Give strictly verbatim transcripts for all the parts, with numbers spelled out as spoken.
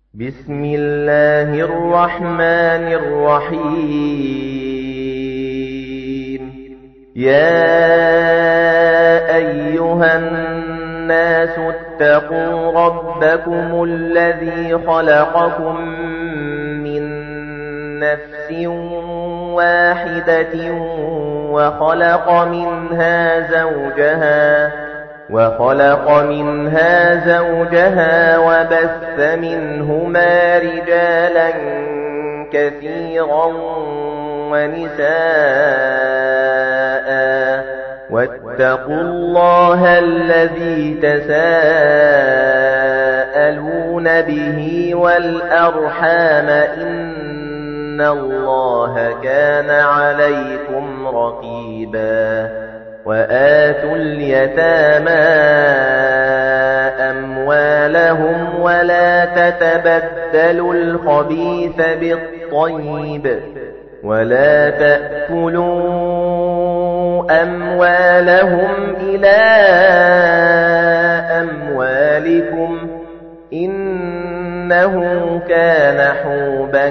بسم الله الرحمن الرحيم يا أيها الناس اتقوا ربكم الذي خلقكم من نفس واحدة وخلق منها زوجها وخلق منها زوجها وبث منهما رجالا كثيرا ونساء واتقوا الله الذي تساءلون به والأرحام إن الله كان عليكم رقيبا وآتوا اليتامى أموالهم ولا تتبدلوا الخبيث بالطيب ولا تأكلوا أموالهم إلى أموالكم إنه كان حوبا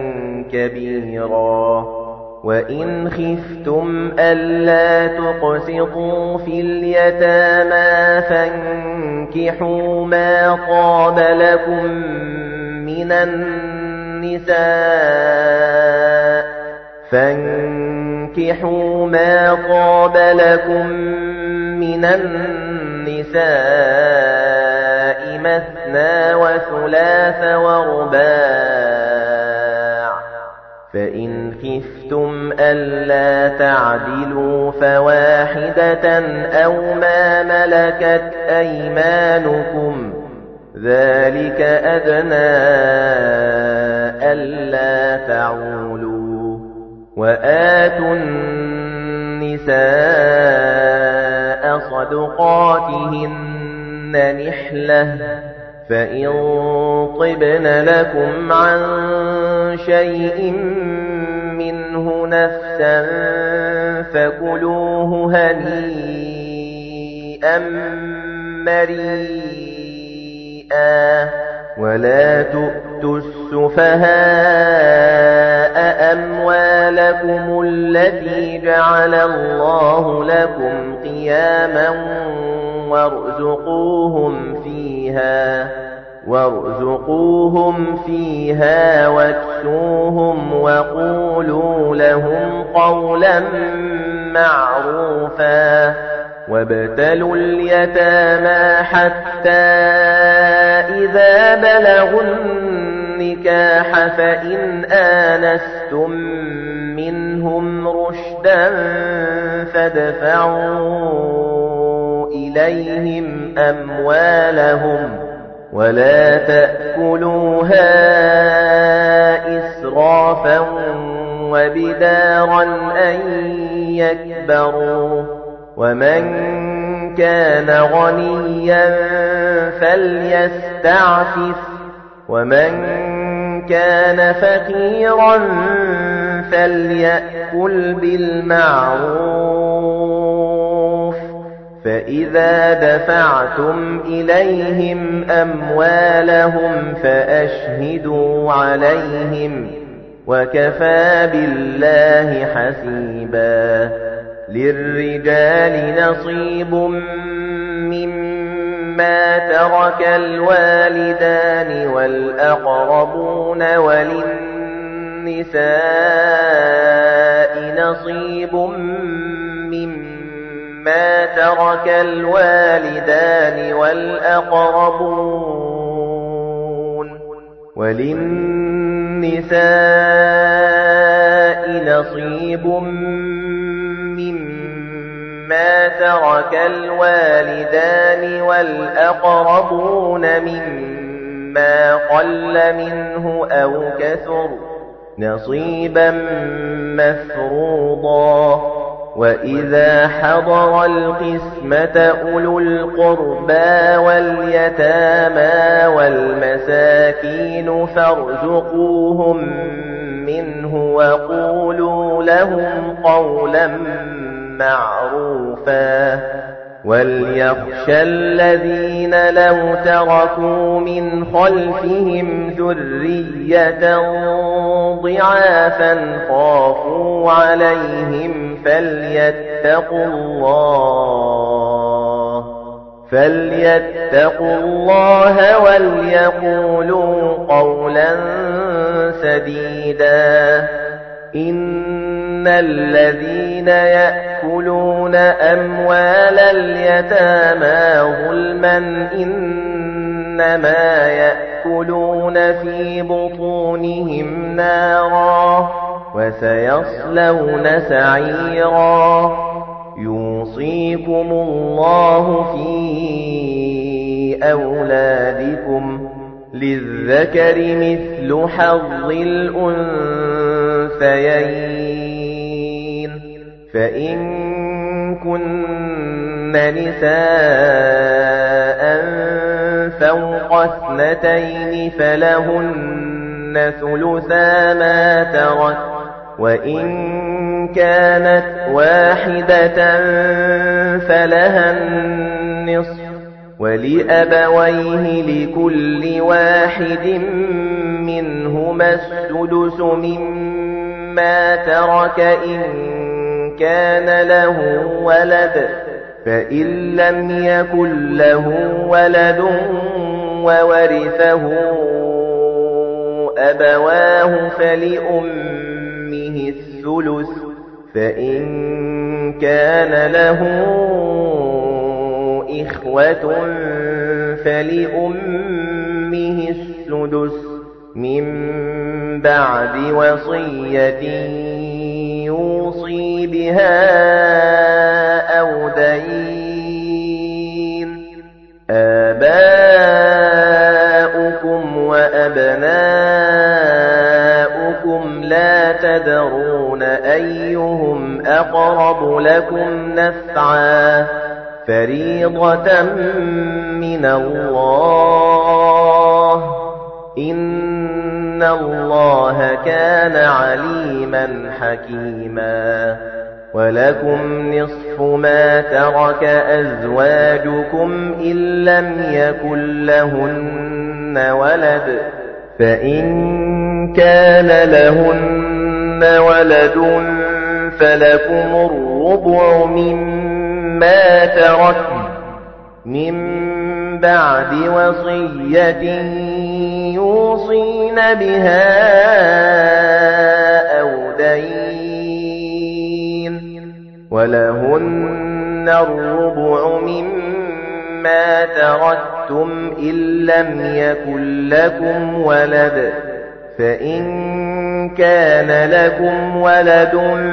كبيرا وَإِنْ خِفْتُمْ أَلَّا تُقْسِطُوا فِي الْيَتَامَى فَانكِحُوا مَا طَابَ لَكُم مِّنَ النِّسَاءِ فَانكِحُوا مَا طَابَ لَكُم مِّنَ النِّسَاءِ مَثْنَى وَثُلَاثَ وَرُبَاعَ فَإِنْ خِفْتُمْ أَلَّا تَعْدِلُوا فَوَاحِدَةً أَوْ مَا مَلَكَتْ أَيْمَانُكُمْ ذَلِكَ أَدْنَى أَلَّا تَعُولُوا وَآتُوا النِّسَاءَ صَدُقَاتِهِنَّ نِحْلَةً فَإِن طِبْنَ لَكُمْ عَن شَيْءٍ مِّنْهُ نَفْسًا فَكُلُوهُ هَنِيئًا مَّرِيئًا وَلَا تُؤْتُوا السُّفَهَاءَ أَمْوَالَكُمُ الَّتِي جَعَلَ اللَّهُ لَكُمْ قِيَامًا وَارْزُقُوهُمْ فِيهَا وَارْزُقُوهُمْ فِيهَا وَاكْسُوهُمْ وَقُولُوا لَهُمْ قَوْلًا مَّعْرُوفًا وَابْتَلُوا الْيَتَامَى حَتَّى إِذَا بَلَغُوا النِّكَاحَ فَإِنْ آنَسْتُم مِّنْهُمْ رُشْدًا فَادْفَعُوا إِلَيْهِمْ أَمْوَالَهُمْ وَلَا تَأْكُلُوهَا إِسْرَافًا وَبِدَارًا أَن يَكْبَرُوا وَمَن كَانَ غَنِيًّا فَلْيَسْتَعْفِفْ وَمَن كَانَ فَقِيرًا فَلْيَأْكُلْ بِالْمَعْرُوفِ فَإِذَا دَفَعْتُمْ إِلَيْهِمْ أَمْوَالَهُمْ فَأَشْهِدُوا عَلَيْهِمْ وَكَفَى بِاللَّهِ حَسِيبًا لِلرِّجَالِ نَصِيبٌ مِّمَّا تَرَكَ الْوَالِدَانِ وَالْأَقْرَبُونَ وَلِلنِّسَاءِ نَصِيبٌ مِّمَّا تَرَكَ الْوَالِدَانِ وَالْأَقْرَبُونَ وَلِلنِّسَاءِ نَصِيبٌ مِّمَّا تَرَكَ الْوَالِدَانِ وَالْأَقْرَبُونَ مِمَّا قَلَّ مِنْهُ أَوْ كَثُرَ نَصِيبًا مَّفْرُوضًا وَإِذَا حَضَرَ الْقِسْمَةَ أُولُو الْقُرْبَى وَالْيَتَامَى وَالْمَسَاكِينُ فَارْزُقُوهُم مِّنْهُ وَقُولُوا لَهُمْ قَوْلًا مَّعْرُوفًا وَلْيَخْشَ الَّذِينَ لَوْ تَرَكُوا مِنْ خَلْفِهِمْ ذُرِّيَّةً ضِعَافًا خَافُوا عَلَيْهِمْ فَلْيَتَّقُوا اللَّهَ فَلْيَتَّقُوا اللَّهَ وَلْيَقُولُوا قَوْلًا سَدِيدًا. إِنَّ الَّذِينَ يَأْكُلُونَ أَمْوَالَ الْيَتَامَى ظُلْمًا إِنَّمَا يَأْكُلُونَ فِي بُطُونِهِمْ نَارًا وَسَيَصْلَوْنَ سَعِيرًا. يُوصِيكُمُ اللَّهُ فِي أَوْلَادِكُمْ لِلذَّكَرِ مِثْلُ حَظِّ الْأُنثَيَيْنِ فَإِن كُنَّ نِسَاءً فَوْقَ اثْنَتَيْنِ فَلَهُنَّ ثُلُثَا مَا تَرَكَ وَإِن كَانَتْ وَاحِدَةً فَلَهَا النِّصْفُ وَلِأَبَوَيْهِ لِكُلِّ وَاحِدٍ مِنْهُمَا السُّدُسُ مِمَّا تَرَكَ إِن كَانَ لَهُ وَلَدٌ فَإِن لَّمْ يَكُن لَّهُ وَلَدٌ وَوَرِثَهُ أَبَوَاهُ فَلِأُمِّهِ الثُّلُثُ فَإِن كَانَ لَهُ إِخْوَةٌ فَلِأُمِّهِ السُّدُسُ مِن بَعْدِ وَصِيَّةٍ يُوصِي بِهَا أَوْ دَيْنٍ. آبَاؤُكُمْ وَأَبْنَاؤُكُمْ لَا تَدْرُونَ أَيُّهُمْ أَقْرَبُ لَكُمْ نَفْعًا فَرِيضَةً مِنَ اللَّهِ إِنَّ اللَّهَ كَانَ عَلِيمًا حَكِيمًا. وَلَكُمْ نِصْفُ مَا تَرَكَ أَزْوَاجُكُمْ إِن لَّمْ يَكُن لَّهُنَّ وَلَدٌ فَإِن كَانَ لَهُنَّ وَلَدٌ فَلَكُمُ الرُّبُعُ مِمَّا تَرَكْنَ مِن بَعْدِ وَصِيَّةٍ يُوصِينَ بِهَا أَوْ دَيْنٍ. وَلَهُنَّ الرُّبُعُ مِمَّا تَرَكْتُمْ إِن لَّمْ يَكُن لَّكُمْ وَلَدٌ فَإِن كَانَ لَكُمْ وَلَدٌ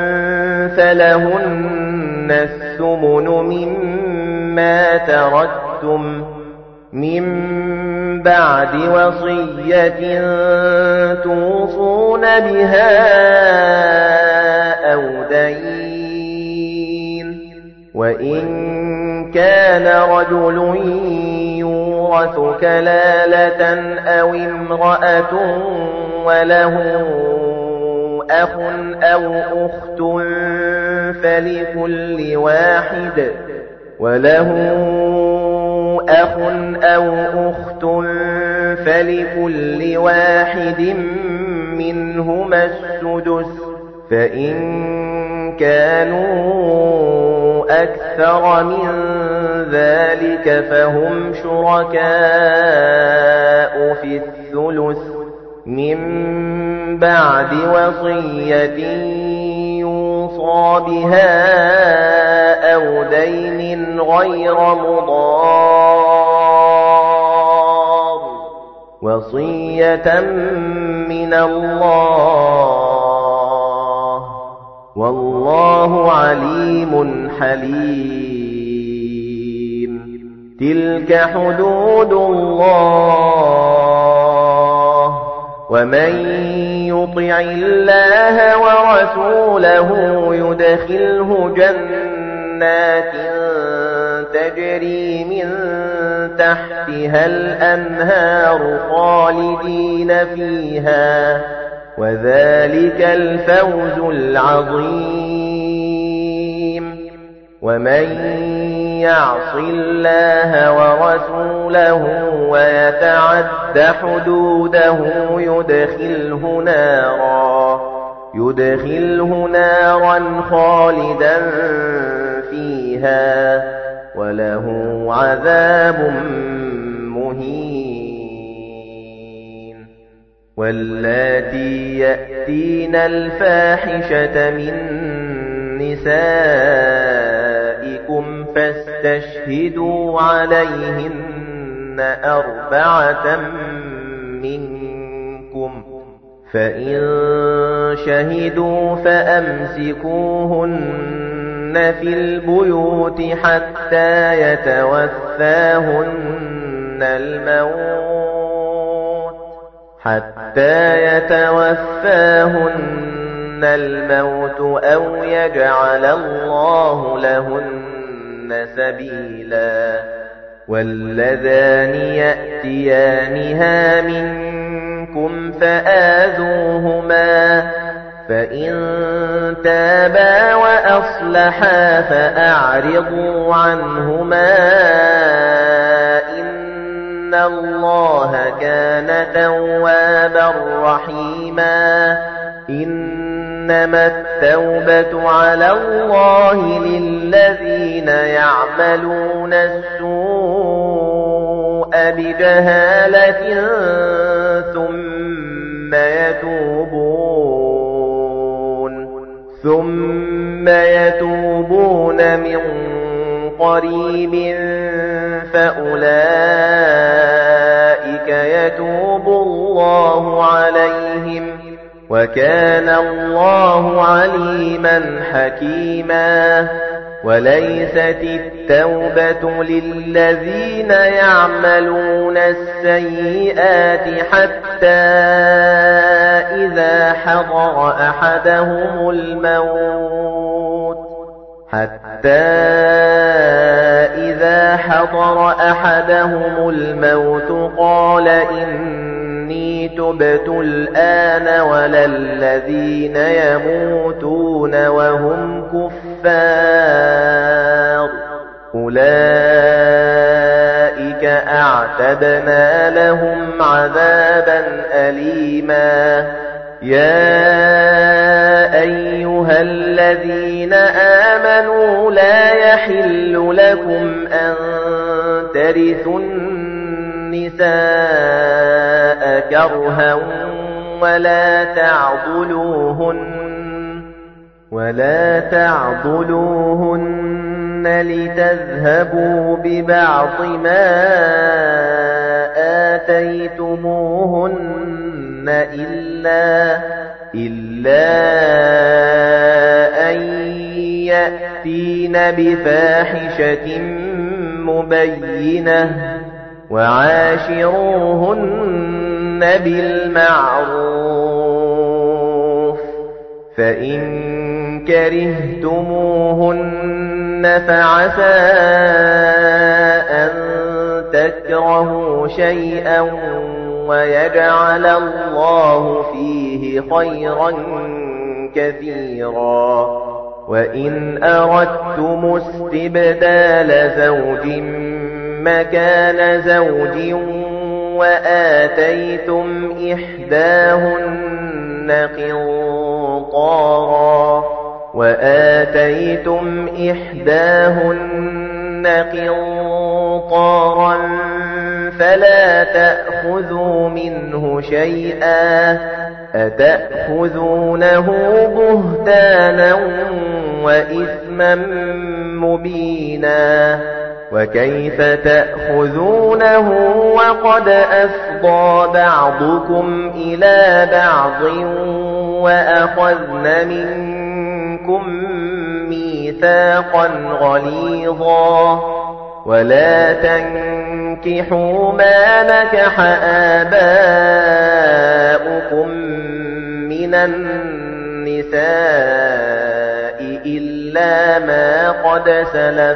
فَلَهُنَّ الثُّمُنُ مِمَّا تَرَكْتُمْ مِن بَعْدِ وَصِيَّةٍ تُوصُونَ بِهَا أَوْ دَيْنٍ. وَإِن كَانَ رَجُلٌ يُورَثُ كَلَالَةً أَوْ امْرَأَةٌ وَلَهُ أَخٌ أَوْ أُخْتٌ فَلِكُلِّ واحد وَلَهُ أَخٌ أَوْ أُخْتٌ فَلِكُلِّ واحد مِنْهُمَا السُّدُسُ فَإِن كَانُوا أَكْثَرَ مِنْ ذَلِكَ فَهُمْ شُرَكَاءُ فِي الثُّلُثِ مِنْ بَعْدِ وَصِيَّةٍ يُوصَى بِهَا أَوْ دَيْنٍ غَيْرَ مُضَارٍّ وَصِيَّةً مِنَ اللَّهِ وَاللَّهُ عَلِيمٌ حَلِيمٌ. تِلْكَ حُدُودُ اللَّهِ وَمَن يُطِعِ اللَّهَ وَرَسُولَهُ يُدْخِلْهُ جَنَّاتٍ تَجْرِي مِن تَحْتِهَا الْأَنْهَارُ خَالِدِينَ فِيهَا وَذَلِكَ الْفَوْزُ الْعَظِيمُ. وَمَن يعص الله ورسوله ويتعد حدوده يدخله نارا يدخله نارا خالدا فيها وله عذاب مهين. واللاتي يأتين الفاحشة من نسائكم فاستشهدوا عليهن أربعة منكم فإن شهدوا فأمسكوهن في البيوت حتى يتوفاهن الموت حتى يتوفاهن الموت أو يجعل الله لهن سبيلا. واللذان يأتيانها منكم فآذوهما فإن تابا وأصلحا فأعرضوا عنهما إن الله كان توابا رحيما. إنما التوبة على الله للذين يعملون السوء بجهالة ثم يتوبون ثم يتوبون من قريب فأولئك يتوب الله عليهم وكان الله عليما حكيما. وليست التوبة للذين يعملون السيئات حتى إذا حضر أحدهم الموت حتى إذا حضر أحدهم الموت قال إني تبت الآن ولا الذين يموتون وهم كفار أولئك أعتدنا لهم عذابا أليما. يا أيها الذين آمنوا لا يحل لكم أن ترثوا النساء كرها ولا تعضلوهن ولا تعضلوهن لتذهبوا ببعض ما آتيتموهن إلا إلا أن يأتين بفاحشة مبينة وعاشروهن بالمعروف فإن كرهتموهن فعسى أن تكرهوا شيئا ويجعل الله فيه خيرا كثيرا. وإن أردتم استبدال زوج مكان زوج وآتيتم إحداهن قنطارا وآتيتم إحداهن قنطارا فلا تأخذوا منه شيئا أتأخذونه بهتانا وإثما مبينا. وكيف تأخذونه وقد أفضى بعضكم إلى بعض وأخذن منكم ميثاقا غليظا. ولا تنكحوا ما نكح آباؤكم من النساء إلا ما قد سلف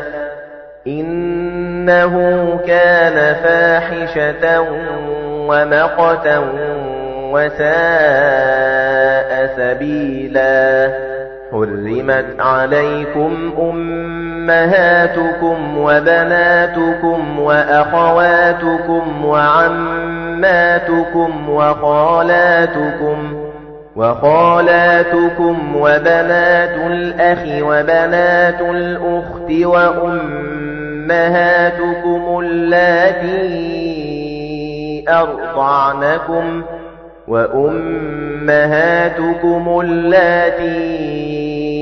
إنه كان فاحشة ومقتا وساء سبيلا. حرمت عليكم أمهاتكم وبناتكم وأخواتكم وعماتكم وخالاتكم وخالاتكم وبنات الأخ وبنات الأخت وأمهاتكم اللاتي أرضعنكم وأمهاتكم اللاتي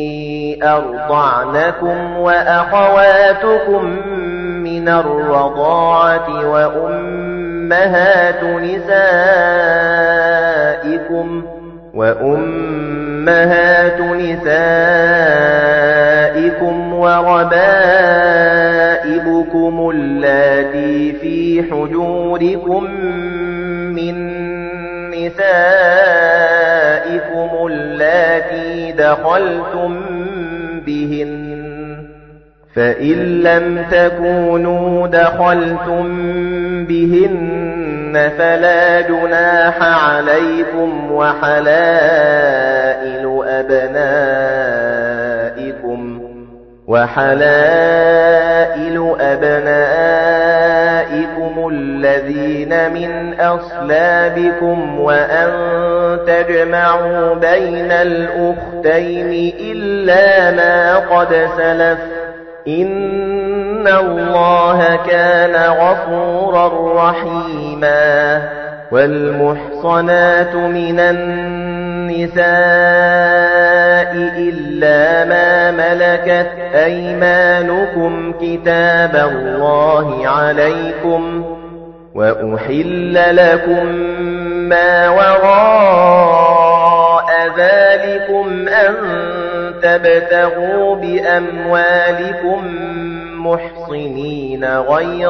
أرضعنكم وأخواتكم من الرضاعة وأمهات نسائكم وأمهات نسائكم وربائبكم اللاتي في حجوركم من نسائكم اللاتي دخلتم بهن فإن لم تكونوا دخلتم بهن فلا جناح عليكم وحلائل أبنائكم وحلائل أبنائكم الذين من أصلابكم وأن تجمعوا بين الأختين إلا ما قد سلف إن الله كان غفورا رحيما والمحصنات من النساء إلا ما ملكت أيمانكم كتاب الله عليكم وأحل لكم ما وراء ذلكم أن تبتغوا بأموالكم محصنين غير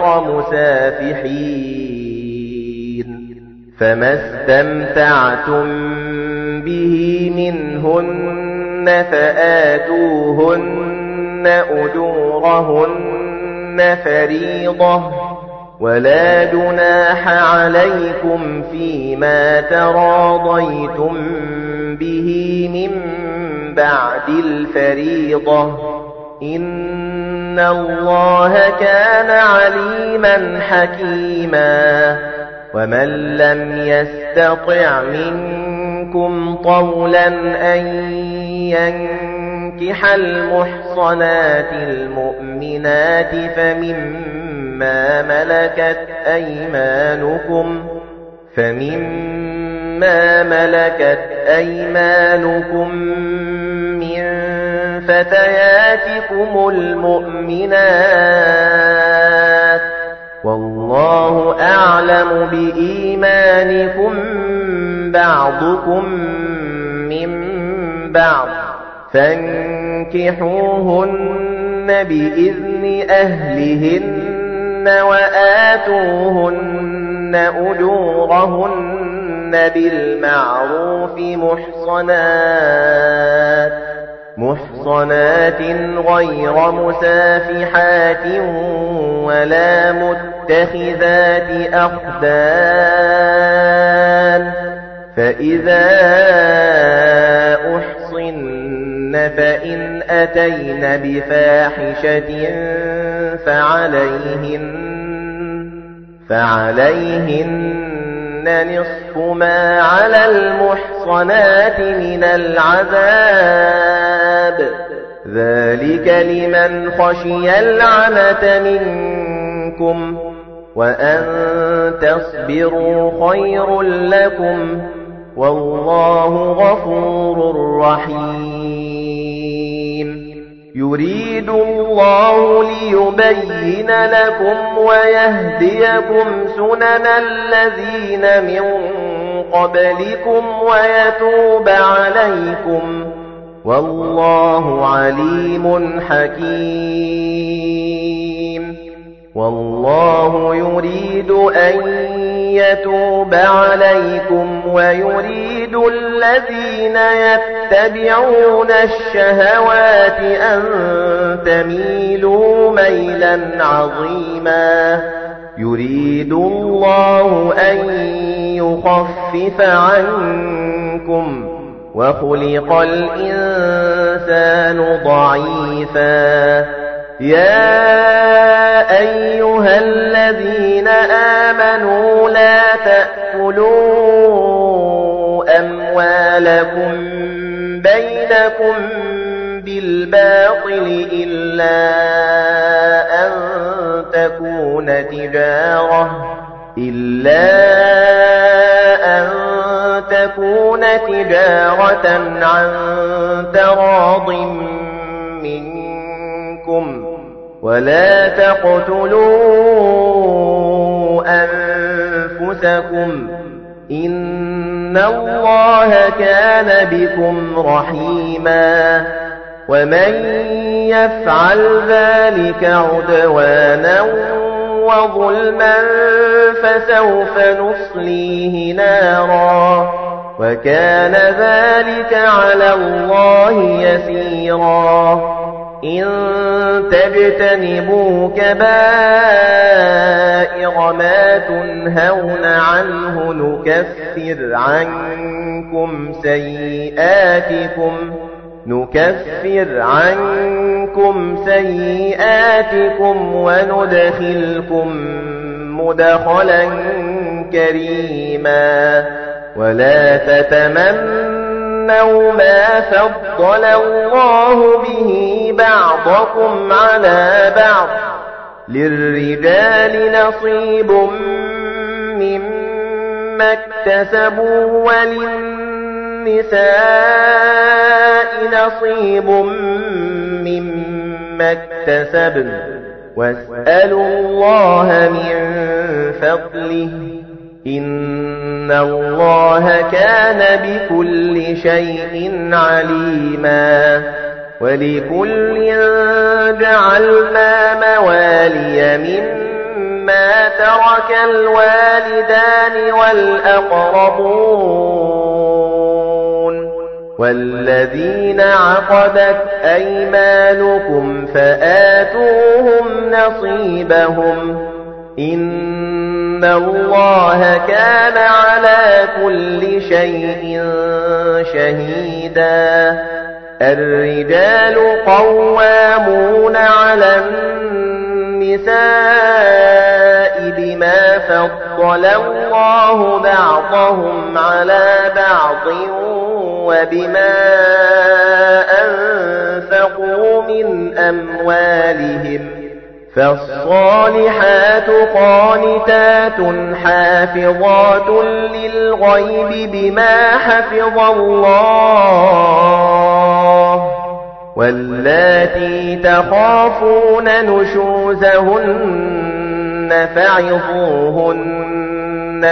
مسافحين فما استمتعتم به منهن فآتوهن أجورهن فريضة ولا جناح عليكم فيما تراضيتم به من بعد الفريضة إن الله كان عليما حكيما ومن لم يستطع منكم طولا أن ينكح المحصنات المؤمنات فمما ملكت أيمانكم فمما ملكت أيمانكم من فتياتكم المؤمنات والله أعلم بإيمانكم بعضكم من بعض فانكحوهن بإذن أهلهن وآتوهن أجورهن بالمعروف محصنات محصنات غير مسافحات ولا متخذات أخدان فإذا أحصن فإن أتين بفاحشة فعليهن فعليهن نصف ما على المحصنات من العذاب ذلك لمن خشي العنة منكم وأن تصبروا خير لكم والله غفور رحيم يريد الله ليبين لكم ويهديكم سنن الذين من قبلكم ويتوب عليكم والله عليم حكيم والله يريد أن يتوب عليكم ويريد الذين يتبعون الشهوات أن تميلوا ميلا عظيما يريد الله أن يخفف عنكم وخلق الإنسان ضعيفا يا أيها الذين آمنوا لا تأكلوا أموالكم بينكم بالباطل إلا أن تكون تجارة إلا أن تكون تجارة عن تراض منكم ولا تقتلوا أنفسكم إن الله كان بكم رحيما ومن يفعل ذلك عدوانا وظلما فسوف نصليه نارا وكان ذلك على الله يسيرا إن تجتنبوا كبائر ما تنهون عنه نكفر عنكم سيئاتكم نكفر عنكم سيئاتكم وندخلكم مدخلا كريما ولا تتمنوا ما فضل الله به بعضكم على بعض للرجال نصيب مما اكتسبوا وللنساء نصيب مما اكتسبن واسألوا الله من فضله إن الله كان بكل شيء عليما ولكل جعلنا موالي مما ترك الوالدان والأقربون والذين عقدت أيمانكم فآتوهم نصيبهم إن الله كان على كل شيء شهيدا الرجال قوامون على النساء بما فضل الله بعضهم على بعض وبما أنفقوا من أموالهم فالصالحات قانتات حافظات للغيب بما حفظ الله واللاتي تخافون نشوزهن فعظوهن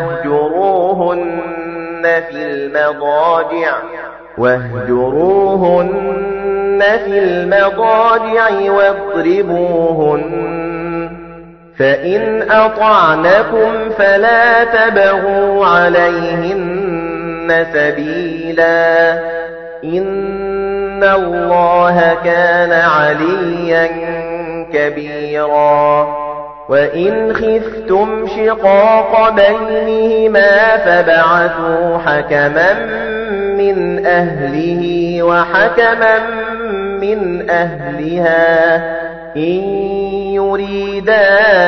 واهجروهن في المضاجع واهجروهن في المضاجع واضربوهن فإن أطعنكم فلا تبغوا عليهن سبيلا إن الله كان عليا كبيرا وإن خفتم شقاق بينهما فبعثوا حكما من أهله وحكما من أهلها إن يريدا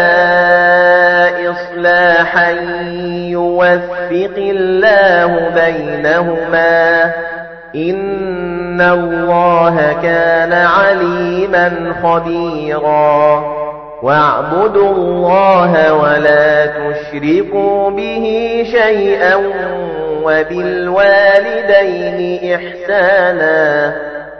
إصلاحا يوفق الله بينهما إن الله كان عليما خبيرا واعبدوا الله ولا تشركوا به شيئا وبالوالدين إحسانا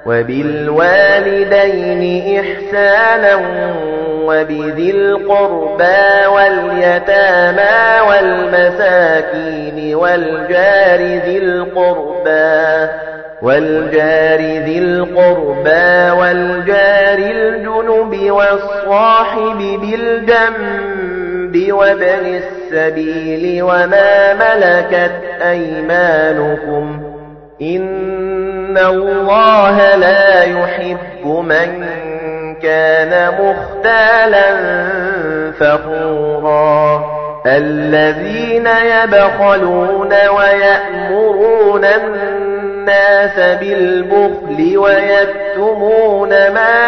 وبالوالدين إحسانا وبذي القربى واليتامى والمساكين والجار ذي القربى والجار ذي القربى والجار الجنب والصاحب بالجنب وابن السبيل وما ملكت أيمانكم إن الله لا يحب من كان مختالا فخورا الذين يبخلون ويأمرون الناس بالبخل ويكتمون ما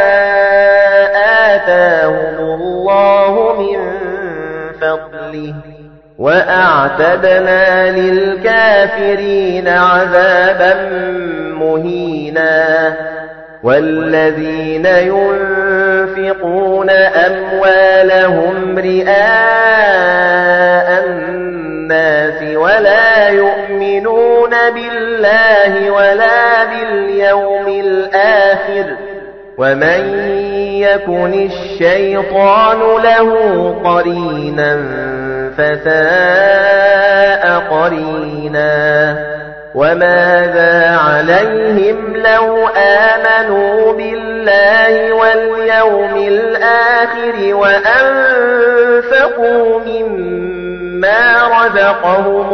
آتاهم الله من فضله وأعتدنا للكافرين عذابا مهينا والذين ينفقون أموالهم رئاء الناس ولا يؤمنون بالله ولا باليوم الآخر ومن يكن الشيطان له قرينا فساء قرينا وماذا عليهم لو آمنوا بالله واليوم الآخر وأنفقوا مما رزقهم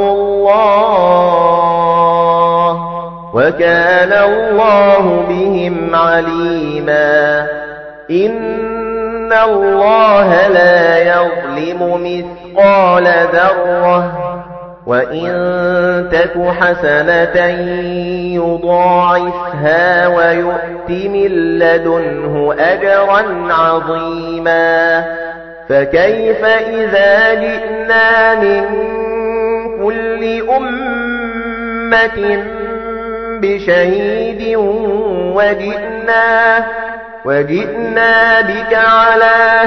الله وكان الله بهم عليما إن الله لا يظلم مثقال ذرة وإن تك حسنة يضاعفها ويؤت من لدنه أجرا عظيما فكيف إذا جئنا من كل أمة بشهيد وجئنا وجئنا بك على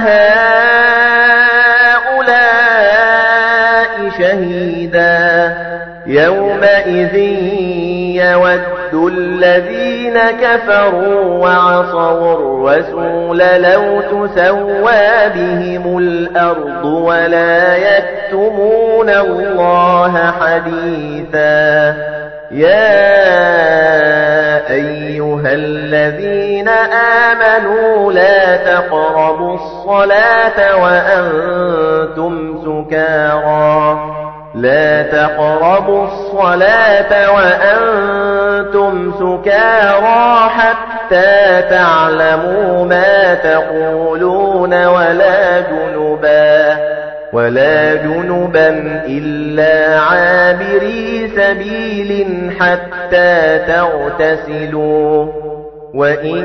هؤلاء شهيدا يومئذ يود الذين كفروا وعصوا الرسول لو تسوى بهم الأرض ولا يكتمون الله حديثا يا أيها الذين آمنوا لا تقربوا الصلاة وأنتم سكارى لا تقربوا الصلاة وأنتم سكارى حتى تعلموا ما تقولون ولا جنبا ولا جنبا إلا عابري سبيل حتى تغتسلوا وإن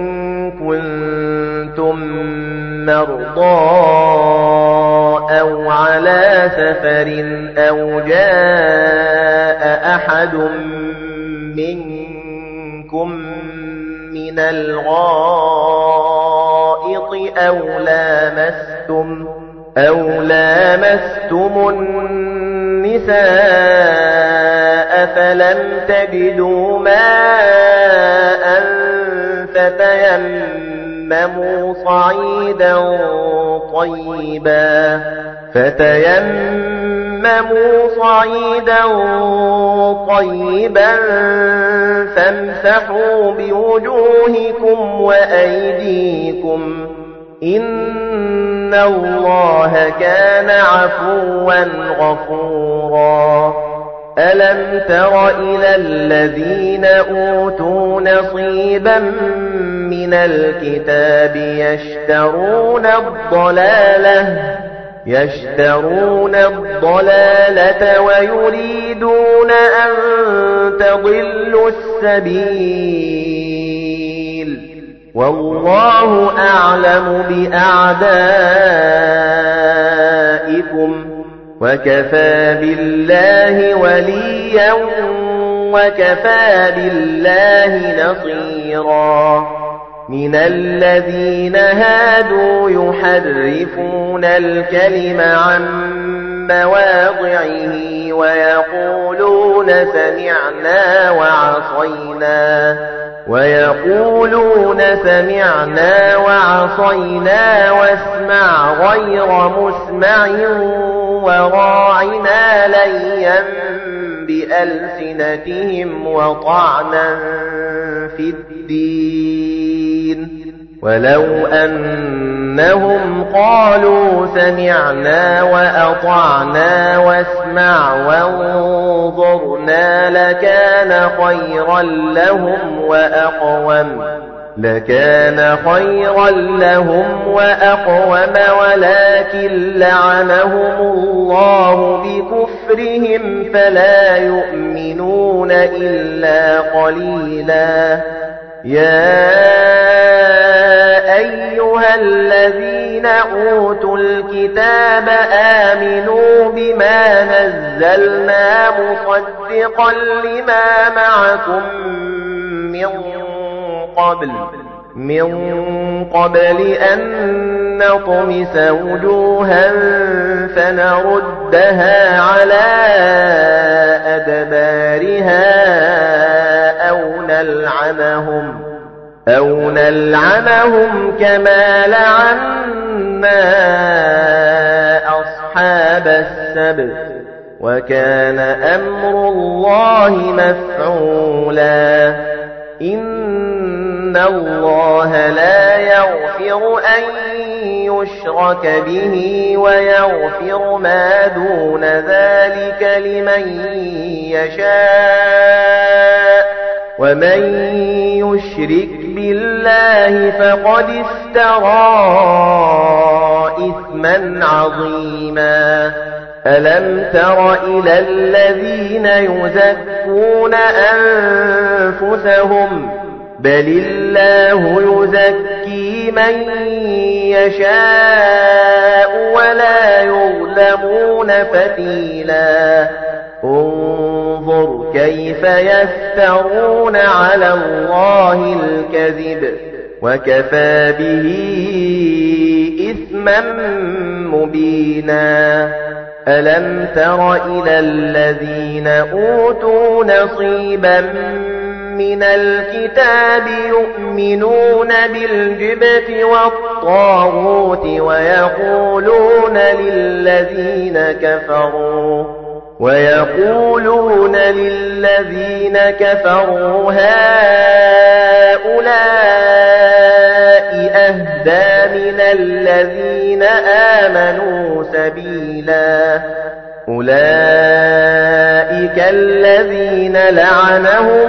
كنتم مرضى أو على سفر أو جاء أحد منكم من الغائط أو لامستم أو لامستم النساء فلم تجدوا ماء فتيمموا صعيدا طيبا فتيمموا صعيدا طيبا فامسحوا بوجوهكم وأيديكم إن الله كان عفوا غفورا ألم تر إلى الذين أوتوا نصيبا من الكتاب يشترون الضلالة يشترون الضلالة ويريدون أن تضلوا السبيل والله أعلم بأعدائكم وكفى بالله وليا وكفى بالله نصيرا من الذين هادوا يحرفون الكلم عن مواضعه ويقولون سمعنا وعصينا ويقولون سمعنا وعصينا واسمع غير مسمع وراعنا ليا بألسنتهم وطعنا في الدين ولو أنهم قالوا سمعنا وأطعنا واسمع وانظرنا لكان خيرا لهم وأقوم لكان خيرا لهم وأقوم ولكن لعنهم الله بكفرهم فلا يؤمنون إلا قليلا. يا أيها الذين أوتوا الكتاب آمنوا بما نزلنا مصدقا لما معكم من قبل من قبل أن نطمس وجوها فنردها على أدبارها أو نلعنهم أو نلعنهم كما لعنا أصحاب السبت وكان أمر الله مفعولا. إن الله لا يغفر أن يشرك به ويغفر ما دون ذلك لمن يشاء ومن يشرك بالله فقد افترى إثما عظيما. ألم تر إلى الذين يزكون أنفسهم بل الله يزكي من يشاء ولا يظلمون فتيلا. انظر كيف يفترون على الله الكذب وكفى به إثما مبينا. ألم تر إلى الذين أوتوا نصيبا من الكتاب يؤمنون بالجبت والطاغوت ويقولون للذين كفروا ويقولون للذين كفروا هؤلاء أهدى من الذين آمنوا سبيلا. أولئك الذين لعنهم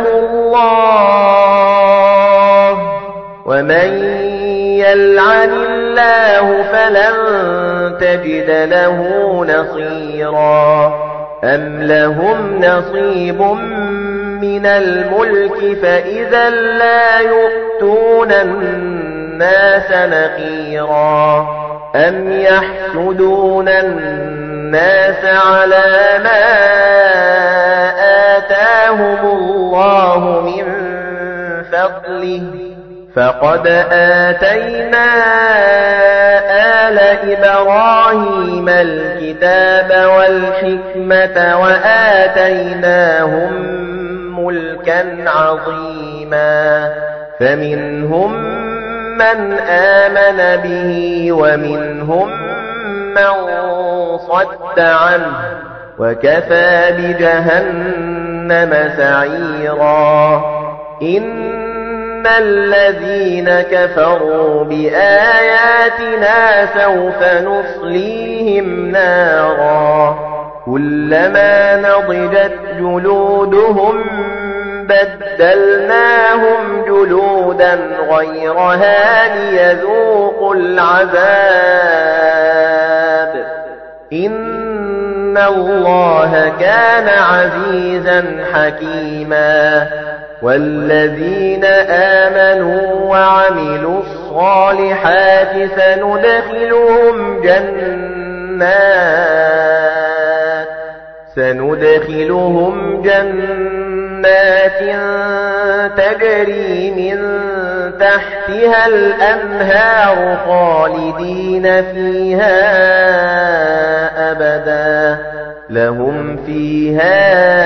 الله ومن يلعن الله فلن تجد له نصيرا. أم لهم نصيب من الملك فإذا لا يؤتون الناس نقيرا. أم يحسدون الناس على ما آتاهم الله من فضله فقد آتينا آل إبراهيم الكتاب والحكمة وآتيناهم ملكا عظيما. فمنهم من آمن به ومنهم من صد عنه وكفى بجهنم سعيرا. إن الذين كفروا بآياتنا سوف نصليهم نارا كلما نضجت جلودهم بدلناهم جلودا غيرها ليذوقوا العذاب. إن الله كان عزيزا حكيما. والذين آمنوا وعملوا الصالحات سندخلهم جنات سندخلهم جنات تجري من تحتها الأنهار خالدين فيها أبدا لهم فيها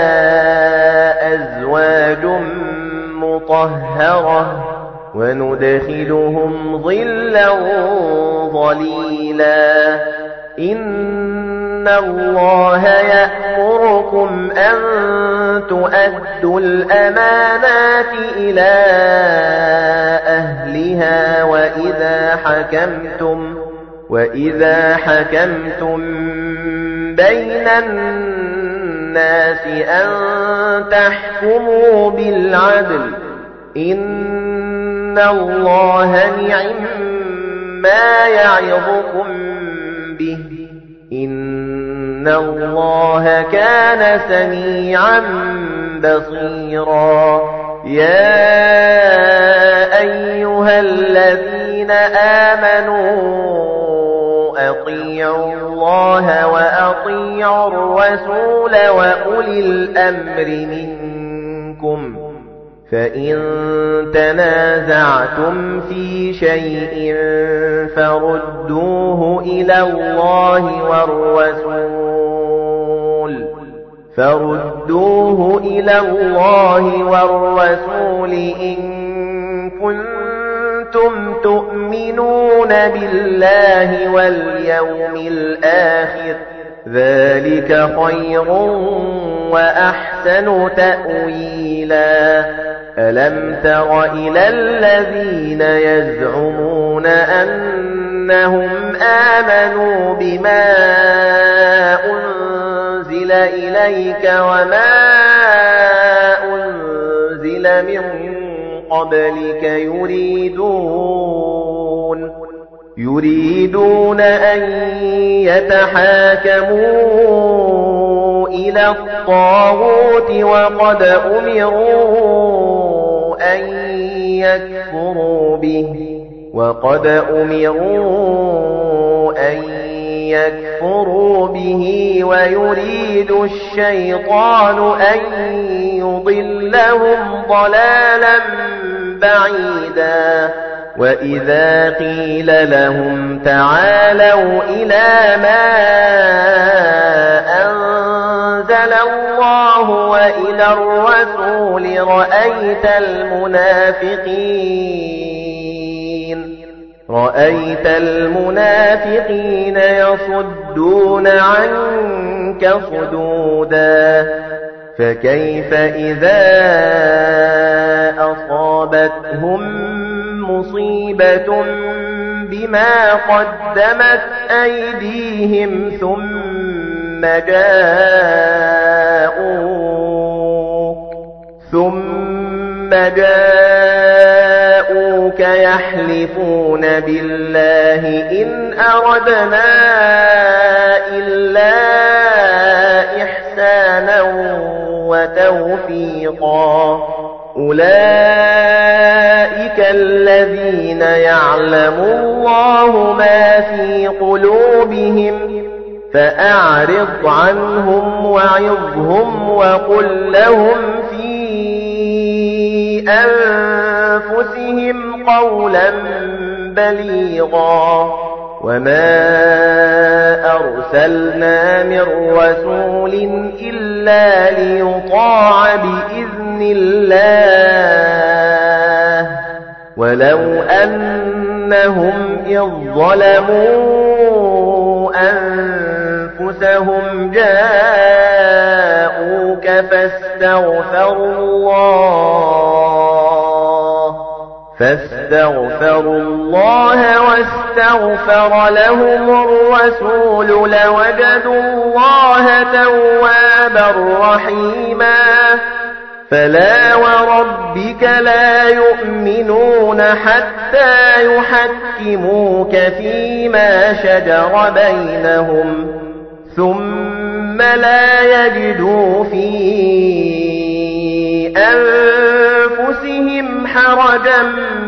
أزواج مطهرة وندخلهم ظلا ظليلا. إن الله يأمركم أن تؤدوا الأمانات إلى أهلها وإذا حكمتم وإذا حكمتم بين الناس أن تحكموا بالعدل. إن اللَّهَ نِعِمَّا يَعِظُكُم بِهِ إِنَّ اللَّهَ كَانَ سَمِيعًا بَصِيرًا يَا أَيُّهَا الَّذِينَ آمَنُوا أَطِيعُوا اللَّهَ وَأَطِيعُوا الرَّسُولَ وَأُولِي الْأَمْرِ مِنكُمْ فَإِن تَنَازَعْتُمْ فِي شَيْءٍ فَرُدُّوهُ إِلَى اللَّهِ وَالرَّسُولِ فَرُدُّوهُ إِلَى اللَّهِ وَالرَّسُولِ إِن كُنتُمْ تُؤْمِنُونَ بِاللَّهِ وَالْيَوْمِ الْآخِرِ ذَلِكَ خَيْرٌ وَأَحْسَنُ تَأْوِيلًا أَلَمْ تَرَ إِلَى الَّذِينَ يَزْعُمُونَ أَنَّهُمْ آمَنُوا بِمَا أُنْزِلَ إِلَيْكَ وَمَا أُنْزِلَ مِنْ قَبْلِكَ يُرِيدُونَ يُرِيدُونَ أَنْ يَتَحَاكَمُوا إِلَى الطَّاغُوتِ وَقَدْ أُمِرُوا أَنْ يَكْفُرُوا بِهِ وَقَدْ أُمِرُوا أَنْ يَكْفُرُوا بِهِ وَيُرِيدُ الشَّيْطَانُ أَنْ يُضِلَّهُمْ ضَلَالًا بَعِيدًا وَإِذَا قِيلَ لَهُمْ تَعَالَوْا إِلَى مَا أَنزَلَ اللَّهُ وَإِلَى الرَّسُولِ رَأَيْتَ الْمُنَافِقِينَ رَأَيْتَ الْمُنَافِقِينَ يَصُدُّونَ عَنكَ صُدُودًا فَكَيْفَ إِذَا أَصَابَتْهُم مُّصِيبَةٌ بِمَا قَدَّمَتْ أَيْدِيهِمْ ثُمَّ جَاءُوكَ ثُمَّ جَاءُوكَ يَحْلِفُونَ بِاللَّهِ إِنْ أَرَدْنَا إِلَّا إِحْسَانًا وَتَوْفِيقًا أُولَئِكَ الَّذِينَ يَعْلَمُ اللَّهُ مَا فِي قُلُوبِهِمْ فَأَعْرِضْ عَنْهُمْ وَعِظْهُمْ وَقُل لَّهُمْ فِي أَنفُسِهِمْ قَوْلًا بَلِيغًا وَمَا أَرْسَلْنَا مِن رَّسُولٍ إِلَّا لِيُطَاعَ بِإِذْنِ اللَّهِ وَلَوْ أَنَّهُمْ إِذ ظَلَمُوا أَنفُسَهُمْ جَاءُوكَ فَاسْتَغْفَرُوا اللَّهَ فَاسْتَغْفَرُوا اللَّهَ وَاسْتَغْفَرَ لَهُمُ الرَّسُولُ لَوَجَدُوا اللَّهَ تَوَّابًا رَّحِيمًا فَلَا وَرَبِّكَ لَا يُؤْمِنُونَ حَتَّى يُحَكِّمُوكَ فِيمَا شَجَرَ بَيْنَهُمْ ثُمَّ لَا يَجِدُوا فِي أَنفُسِهِمْ حَرَجًا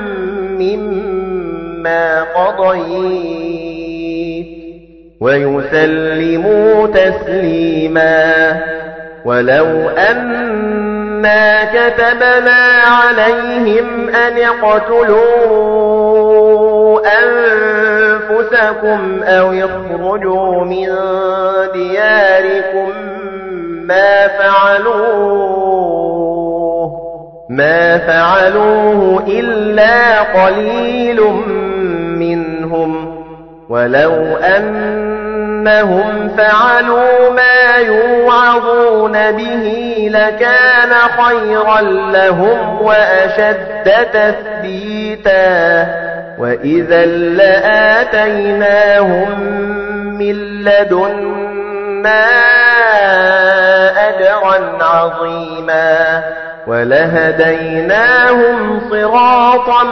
مِّمَّا قَضَيْتَ وَيُسَلِّمُوا تَسْلِيمًا وَلَوْ أَنَّا كَتَبْنَا عَلَيْهِمْ أَنِ اقْتُلُوا أَنفُسَكُمْ أَوِ اخْرُجُوا مِن دِيَارِكُمْ مَا فَعَلُوهُ مَا فَعَلُوهُ إِلَّا قَلِيلٌ مِّنْهُمْ وَلَوْ أَنَّهُمْ فَعَلُوا مَا يُوعَظُونَ بِهِ لَكَانَ خَيْرًا لَّهُمْ وَأَشَدَّ تَثْبِيتًا وَإِذًا لَّآتَيْنَاهُم مِّن لَّدُنَّا أَجْرًا عَظِيمًا وَلَهَدَيْنَاهُمْ صِرَاطًا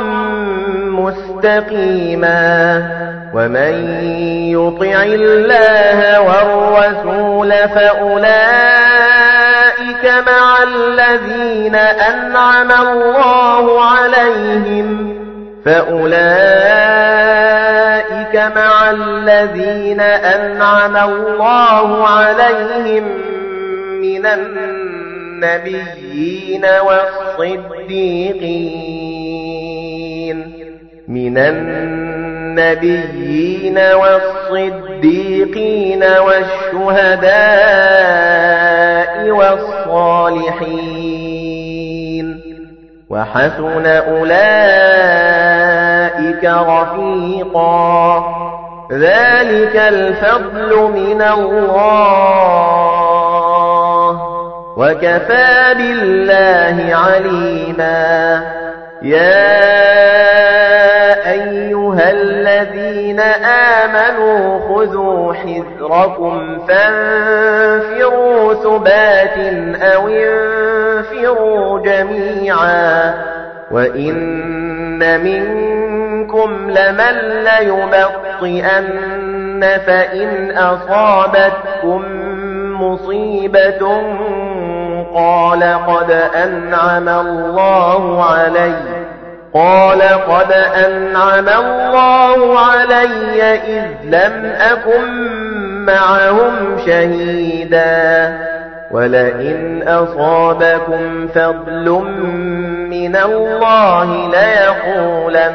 مُسْتَقِيمًا وَمَن يُطِعِ اللَّهَ وَالرَّسُولَ فَأُولَئِكَ مَعَ الَّذِينَ أَنْعَمَ اللَّهُ عَلَيْهِمْ فَأُولَئِكَ مَعَ الَّذِينَ أَنْعَمَ اللَّهُ عَلَيْهِمْ مِنَ النَّبِيِّينَ وَالصِّدِّيقِينَ مِنَ النَّبِيِّينَ وَالصِّدِّيقِينَ وَالشُّهَدَاءِ وَالصَّالِحِينَ وَحَسُنَ أُولَئِكَ رَفِيقًا ذَلِكَ الْفَضْلُ مِنَ اللَّهِ وَكَفَى بِاللَّهِ عَلِيمًا يَا أَيُّهَا الَّذِينَ آمَنُوا خُذُوا حِذْرَكُمْ فَانفِرُوا ثُبَاتٍ أَوْ انفِرُوا جَمِيعًا وَإِنَّ مِنكُمْ لَمَن لَّيُبَطِّئَنَّ فَإِنْ أَصَابَتْكُم مُّصِيبَةٌ قَالَ قَدْ أَنْعَمَ اللَّهُ عَلَيَّ قَالَ قَدْ أَنْعَمَ اللَّهُ عَلَيَّ إِذْ لَمْ أَكُن مَّعَهُمْ شَهِيدًا وَلَئِنْ أَصَابَكُمْ فَضْلٌ مِّنَ اللَّهِ لَيَقُولَنَّ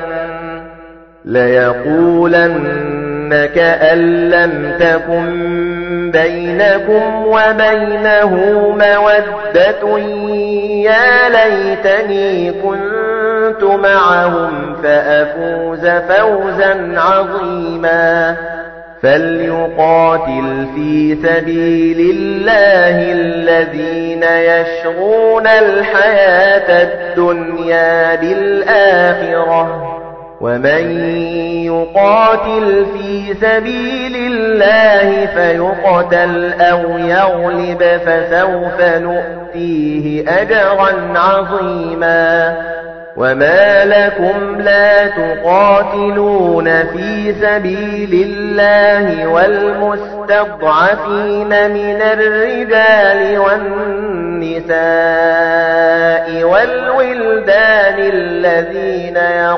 لَيَقُولَنَّ كَأَن لَّمْ تَكُن بَيْنَكُمْ وَبَيْنَهُ مَوَدَّةٌ يَا لَيْتَنِي كُنتُ مَعَهُمْ فَأَفُوزَ فَوْزًا عَظِيمًا فَلْيُقَاتِلْ فِي سَبِيلِ اللَّهِ الَّذِينَ يَشْرُونَ الْحَيَاةَ الدُّنْيَا بِالْآخِرَةِ وَمَن يُقَاتِلْ فِي سَبِيلِ اللَّهِ فَيُقْتَلْ أَوْ يَغْلِبْ فَسَوْفَ نُؤْتِيهِ أَجْرًا عَظِيمًا وَمَا لَكُمْ لَا تُقَاتِلُونَ فِي سَبِيلِ اللَّهِ وَالْمُسْتَضْعَفِينَ مِنَ الرِّجَالِ وَالنِّسَاءِ وَالْوِلْدَانِ الَّذِينَ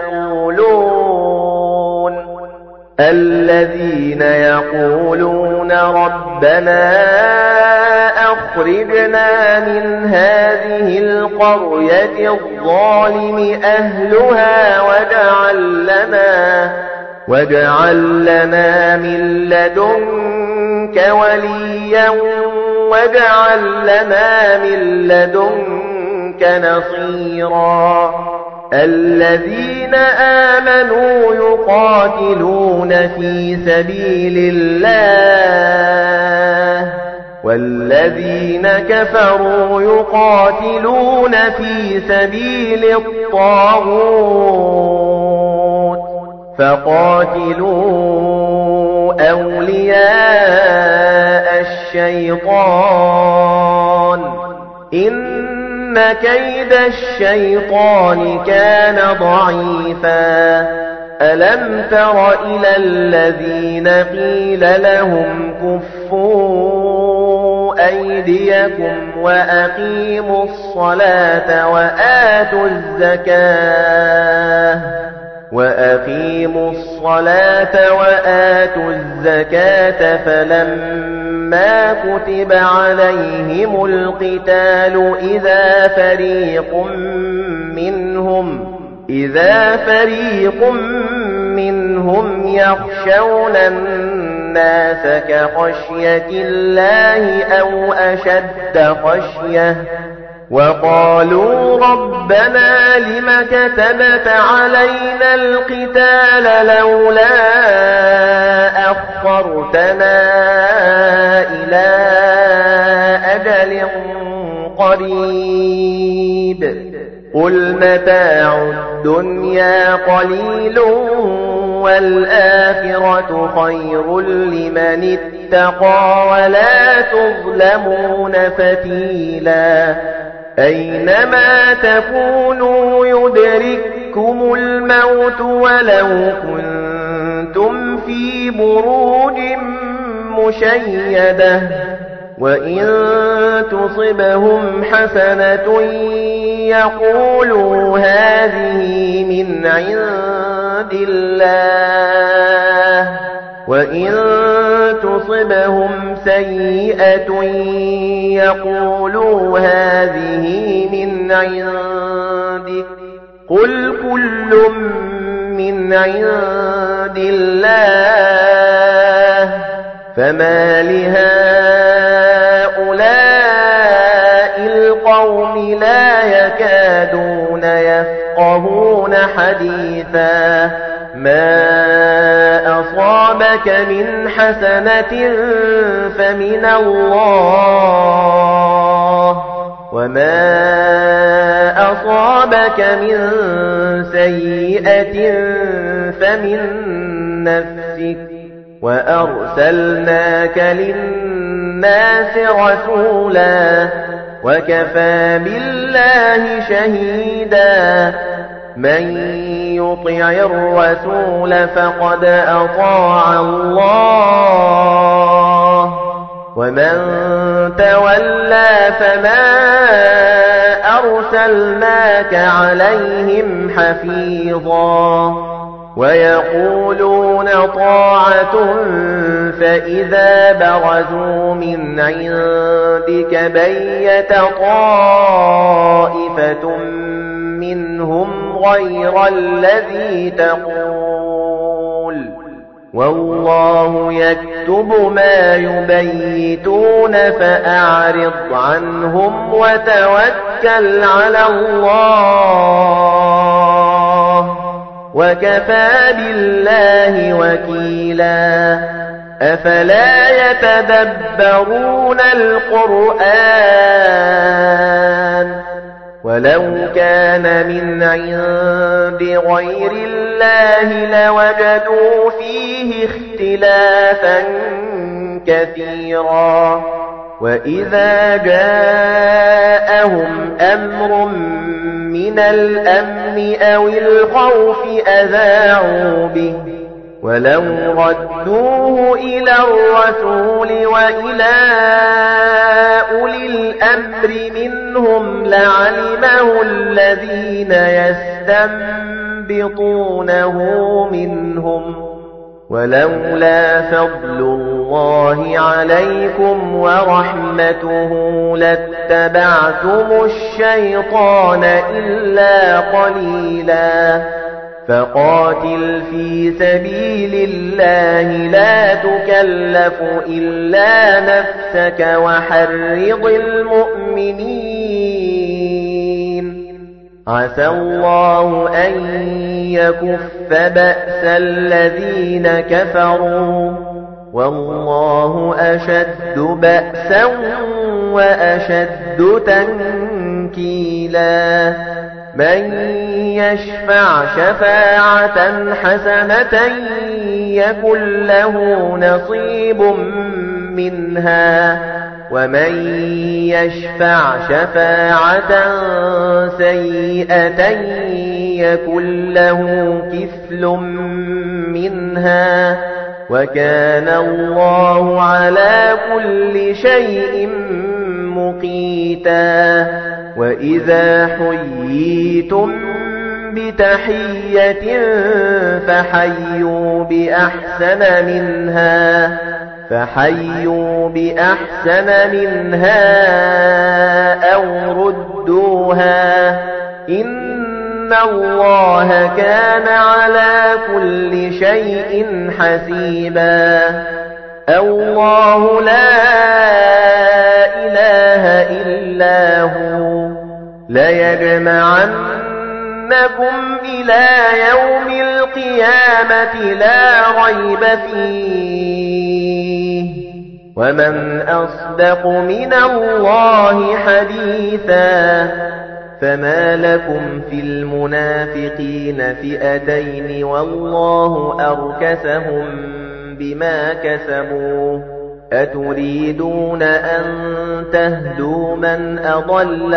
يَقُولُونَ الَّذِينَ يَقُولُونَ رَبَّنَا أَخْرِجْنَا مِنْ هَذِهِ الْقَرْيَةِ الظَّالِمِ أَهْلُهَا وَاجْعَل لَّنَا وَاجْعَل لَّنَا مِن لَّدُنكَ وَلِيًّا وَاجْعَل لَّنَا مِن لَّدُنكَ نَصِيرًا الَّذِينَ آمَنُوا يُقَاتِلُونَ في سَبِيلِ اللَّهِ وَالَّذِينَ كَفَرُوا يُقَاتِلُونَ في سَبِيلِ الطَّاغُوتِ فَقَاتِلُوا أَوْلِيَاءَ الشَّيْطَانِ إِنَّ كَيْدَ الشَّيْطَانِ كَانَ ضَعِيفًا أَلَمْ تَرَ إِلَى الَّذِينَ قِيلَ لَهُمْ كُفُّوا أَيْدِيَكُمْ وَأَقِيمُوا الصَّلَاةَ وَآتُوا الزَّكَاةَ وَأَقِيمُوا الصَّلَاةَ وَآتُوا الزَّكَاةَ فَلَمَّا كُتِبَ عَلَيْهِمُ الْقِتَالُ إِذَا فَرِيقٌ مِّنْهُمْ إِذَا فَرِيقٌ مِّنْهُمْ يَخْشَوْنَ النَّاسَ كَخَشْيَةِ اللَّهِ أَوْ أَشَدَّ خَشْيَةً وَقَالُوا رَبَّنَا لِمَ كَتَبْتَ عَلَيْنَا الْقِتَالَ لَوْلَا أَخَّرْتَنَا إِلَى أَجَلٍ قَرِيبٍ قُلْ مَتَاعُ الدُّنْيَا قَلِيلٌ وَالْآخِرَةُ خَيْرٌ لِّمَنِ اتَّقَىٰ وَلَا تُظْلَمُونَ فَتِيلًا أينما تكونوا يدرككم الموت ولو كنتم في بروج مشيدة وإن تصبهم حسنة يقولوا هذه من عند الله وإن تصبهم سيئة يقولوا هذه من عندك قل كل من عند الله فما لهؤلاء القوم لا يكادون يفقهون حديثا ما أصابك من حسنة فمن الله وما أصابك من سيئة فمن نفسك وأرسلناك للناس رسولا وكفى بالله شهيدا من يطع الرسول فقد أطاع الله ومن تولى فما أرسلناك عليهم حفيظا ويقولون طاعة فإذا برزوا من عندك بيت طائفة منهم غير الذي تقول والله يكتب ما يبيتون فأعرض عنهم وتوكل على الله وكفى بالله وكيلا أفلا يتدبرون القرآن ولو كان من عند غير الله لوجدوا فيه اختلافا كثيرا وإذا جاءهم أمر من الأمن أو الخوف أذاعوا به ولو ردوه إلى الرسول وإلى أولي الأمر منهم لعلمه الذين يستنبطونه منهم ولولا فضل الله عليكم ورحمته لاتبعتم الشيطان إلا قليلا فقاتل في سبيل الله لا تكلف إلا نفسك وحرض المؤمنين عسى الله أن يكف بأس الذين كفروا والله أشد بأسا وأشد تنكيلا من يشفع شفاعة حسنة يكن له نصيب منها ومن يشفع شفاعة سيئة يكن له كفل منها وكان الله على كل شيء مقيتا وإذا حييتم بتحية فحيوا بأحسن منها فحيوا بأحسن منها أو ردوها إن الله كان على كل شيء حسيبا الله لا إله إلا هو ليجمعنكم إلى يوم القيامة لا ريب فيه ومن أصدق من الله حديثا فما لكم في المنافقين فئتين والله أركسهم بما كسبوا أتريدون أن تهدوا من أضل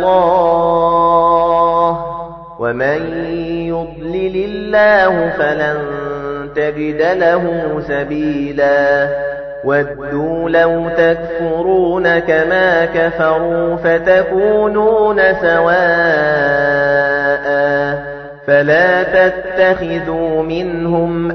الله ومن يضلل الله فلن تجد له سبيلا ودوا لو تكفرون كما كفروا فتكونون سواء فلا تتخذوا منهم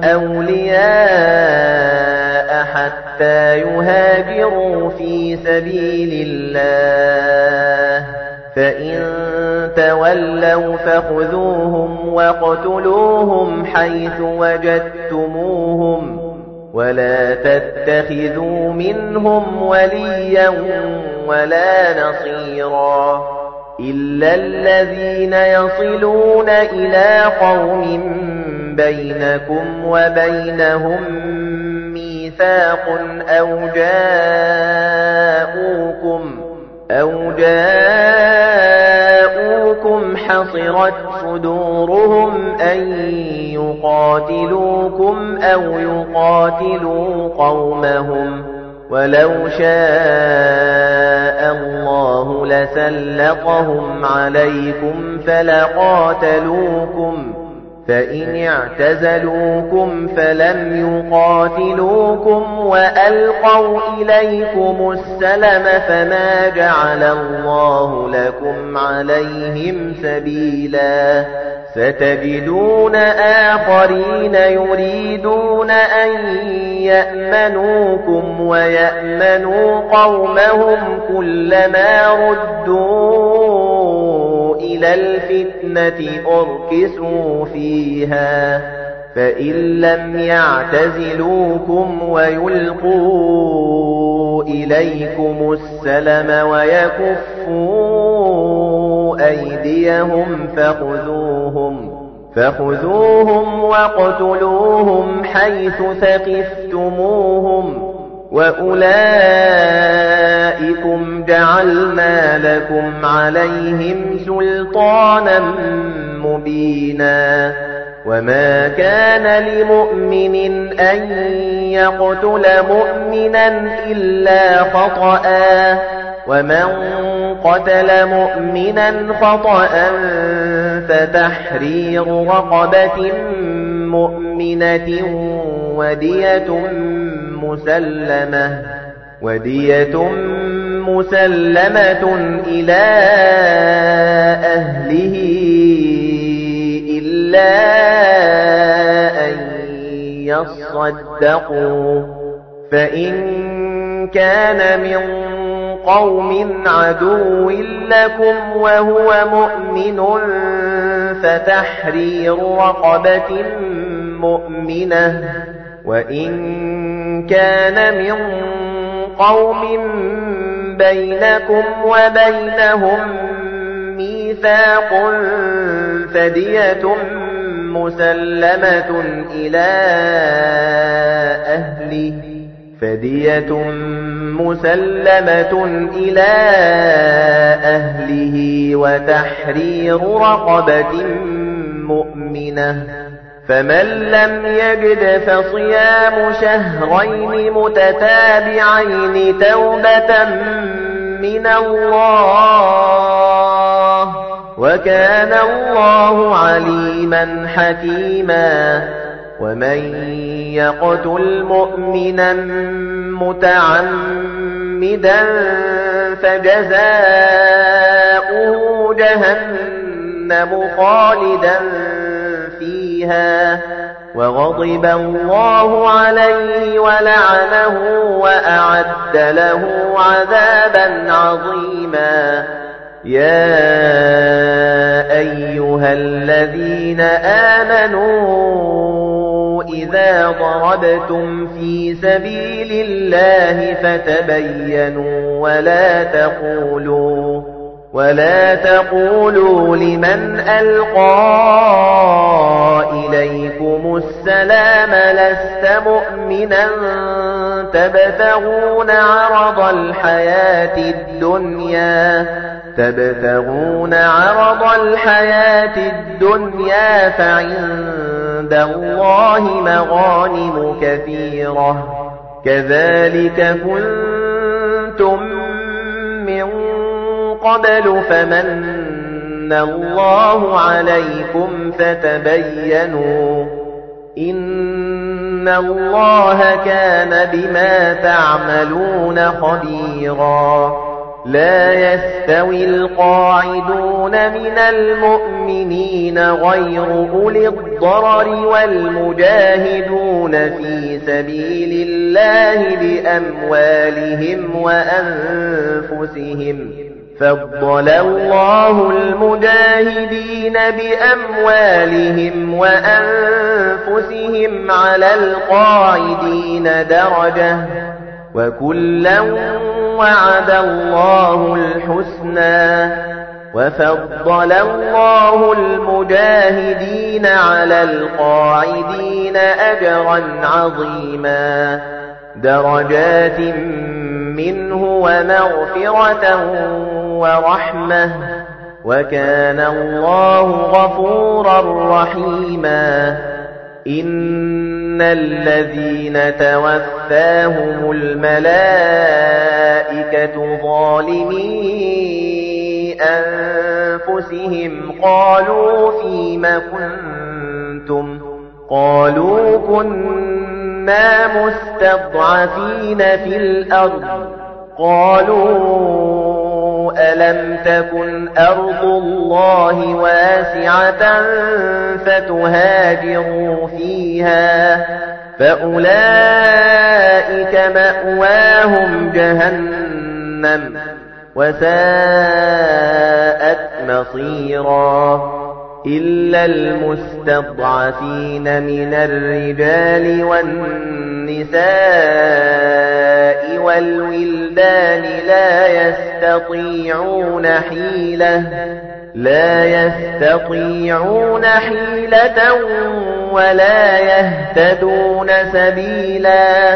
أولياء حتى يهاجروا في سبيل الله فإن تولوا فخذوهم واقتلوهم حيث وجدتموهم ولا تتخذوا منهم وليا ولا نصيرا إلا الذين يصلون إلى قوم بينكم وبينهم ميثاق أو جاءوكم أو جاءوكم حصرت صدورهم أن يقاتلوكم أو يقاتلوا قومهم ولو شاء الله لسلطهم عليكم فلقاتلوكم فإن اعتزلوكم فلم يقاتلوكم وألقوا إليكم السلم فما جعل الله لكم عليهم سبيلا ستجدون آخرين يريدون أن يأمنوكم ويأمنوا قومهم كلما ردوا إلى الفتنة أركسوا فيها فإن لم يعتزلوكم ويلقوا إليكم السلم ويكفوا أيديهم فخذوهم فخذوهم واقتلوهم حيث ثقفتموهم وأولئكم جعلنا لكم عليهم سلطانا مبينا وما كان لمؤمن أن يقتل مؤمنا إلا خطأ ومن قتل مؤمنا خطأ فتحرير رقبة مؤمنة ودية مسلمة ودية مسلمة إلى أهله إلا أن يصدقوا فإن كان من قوم عدو لكم وهو مؤمن فتحرير رقبة مؤمنة وإن كان من قوم بينكم وبينهم ميثاق فدية مسلمة إلى أهله فدية مسلمة إلى أهله وتحرير رقبة مؤمنة فمن لم يجد فصيام شهرين متتابعين توبة من الله وكان الله عليما حكيما ومن يقتل مؤمنا متعمدا فجزاؤه جهنم خالدا فيها وغضب الله عليه ولعنه وأعد له عذابا عظيما يا أيها الذين آمنوا إذا ضربتم في سبيل الله فتبينوا ولا تقولوا ولا تقولوا لمن ألقى إليكم السلام لست مؤمنا تبتغون عرض الحياة الدنيا تبتغون عرض الحياة الدنيا فعند الله مغانم كثيرة كذلك كنتم من قبل فمن الله عليكم فتبينوا إن الله كان بما تعملون خبيرا لا يستوي القاعدون من المؤمنين غير أولي الضرر والمجاهدون في سبيل الله بأموالهم وأنفسهم فضل الله المجاهدين بأموالهم وأنفسهم على القاعدين درجة وكلا وعد الله الحسنى وفضل الله المجاهدين على القاعدين أجرا عظيما درجات منه ومغفرة ورحمة وكان الله غفورا رحيما إن الذين توفاهم الملائكة ظالمي أنفسهم قالوا فيم كنتم قالوا كنا مستضعفين في الأرض قالوا ألم تكن أرض الله واسعة فتهاجروا فيها فأولئك مأواهم جهنم وساءت مصيرا إلا المستضعفين من الرجال والنساء والولدان لا يستطيعون حيلة لا يستطيعون حيلة ولا يهتدون سبيلا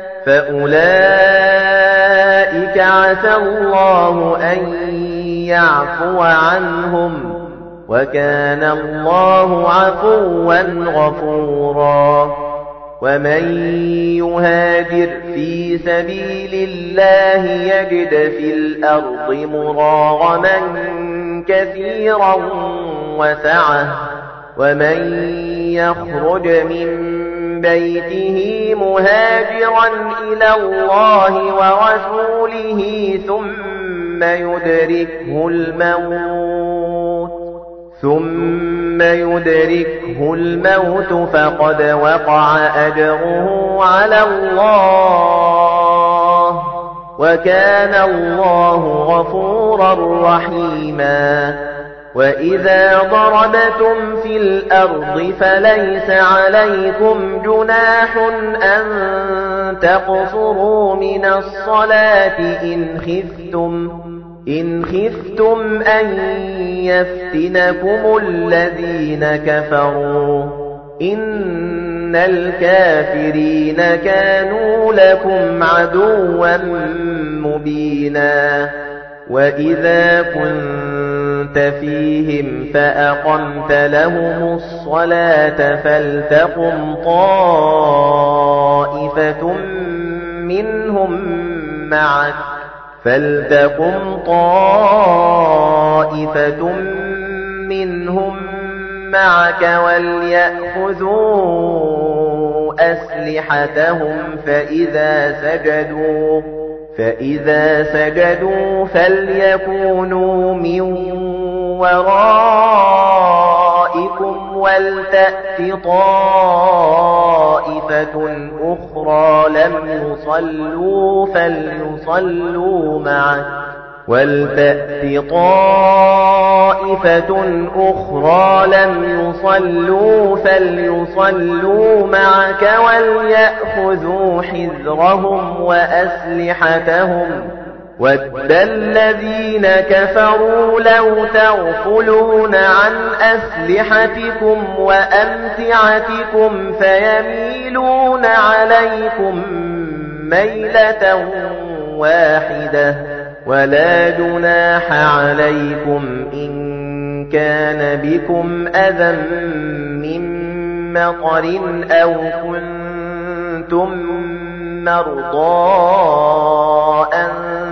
فأولئك عسى الله أن يعفو عنهم وكان الله عفوا غفورا ومن يهاجر في سبيل الله يجد في الأرض مراغما كثيرا وسعة ومن يخرج من بيته مهاجرا إلى الله ورسوله ثم يدركه الموت ثم يدركه الموت فقد وقع أجره على الله وكان الله غفورا رحيما وإذا ضربتم في الأرض فليس عليكم جناح أن تقصروا من الصلاة إن خفتم إن خفتم أن يفتنكم الذين كفروا إن الكافرين كانوا لكم عدوا مبينا وإذا كنت فيهم فأقمت لهم الصلاة فلتقم طائفة منهم معك فلتقم طائفة منهم معك وليأخذوا أسلحتهم فإذا سجدوا فإذا سجدوا فليكونوا من ورائكم ولتأت طائفة أخرى لم يصلوا فليصلوا معك ولتأت طائفة أخرى لم يصلوا فليصلوا معك وليأخذوا حذرهم وأسلحتهم وَدَّ الَّذِينَ كَفَرُوا لَوْ تَغْفُلُونَ عَنْ أَسْلِحَتِكُمْ وَأَمْتِعَتِكُمْ فَيَمِيلُونَ عَلَيْكُمْ مَيْلَةً وَاحِدَةً وَلَا جُنَاحَ عَلَيْكُمْ إِن كَانَ بِكُمْ أَذًى مِّن مَّطَرٍ أَوْ كُنتُم مرضى أن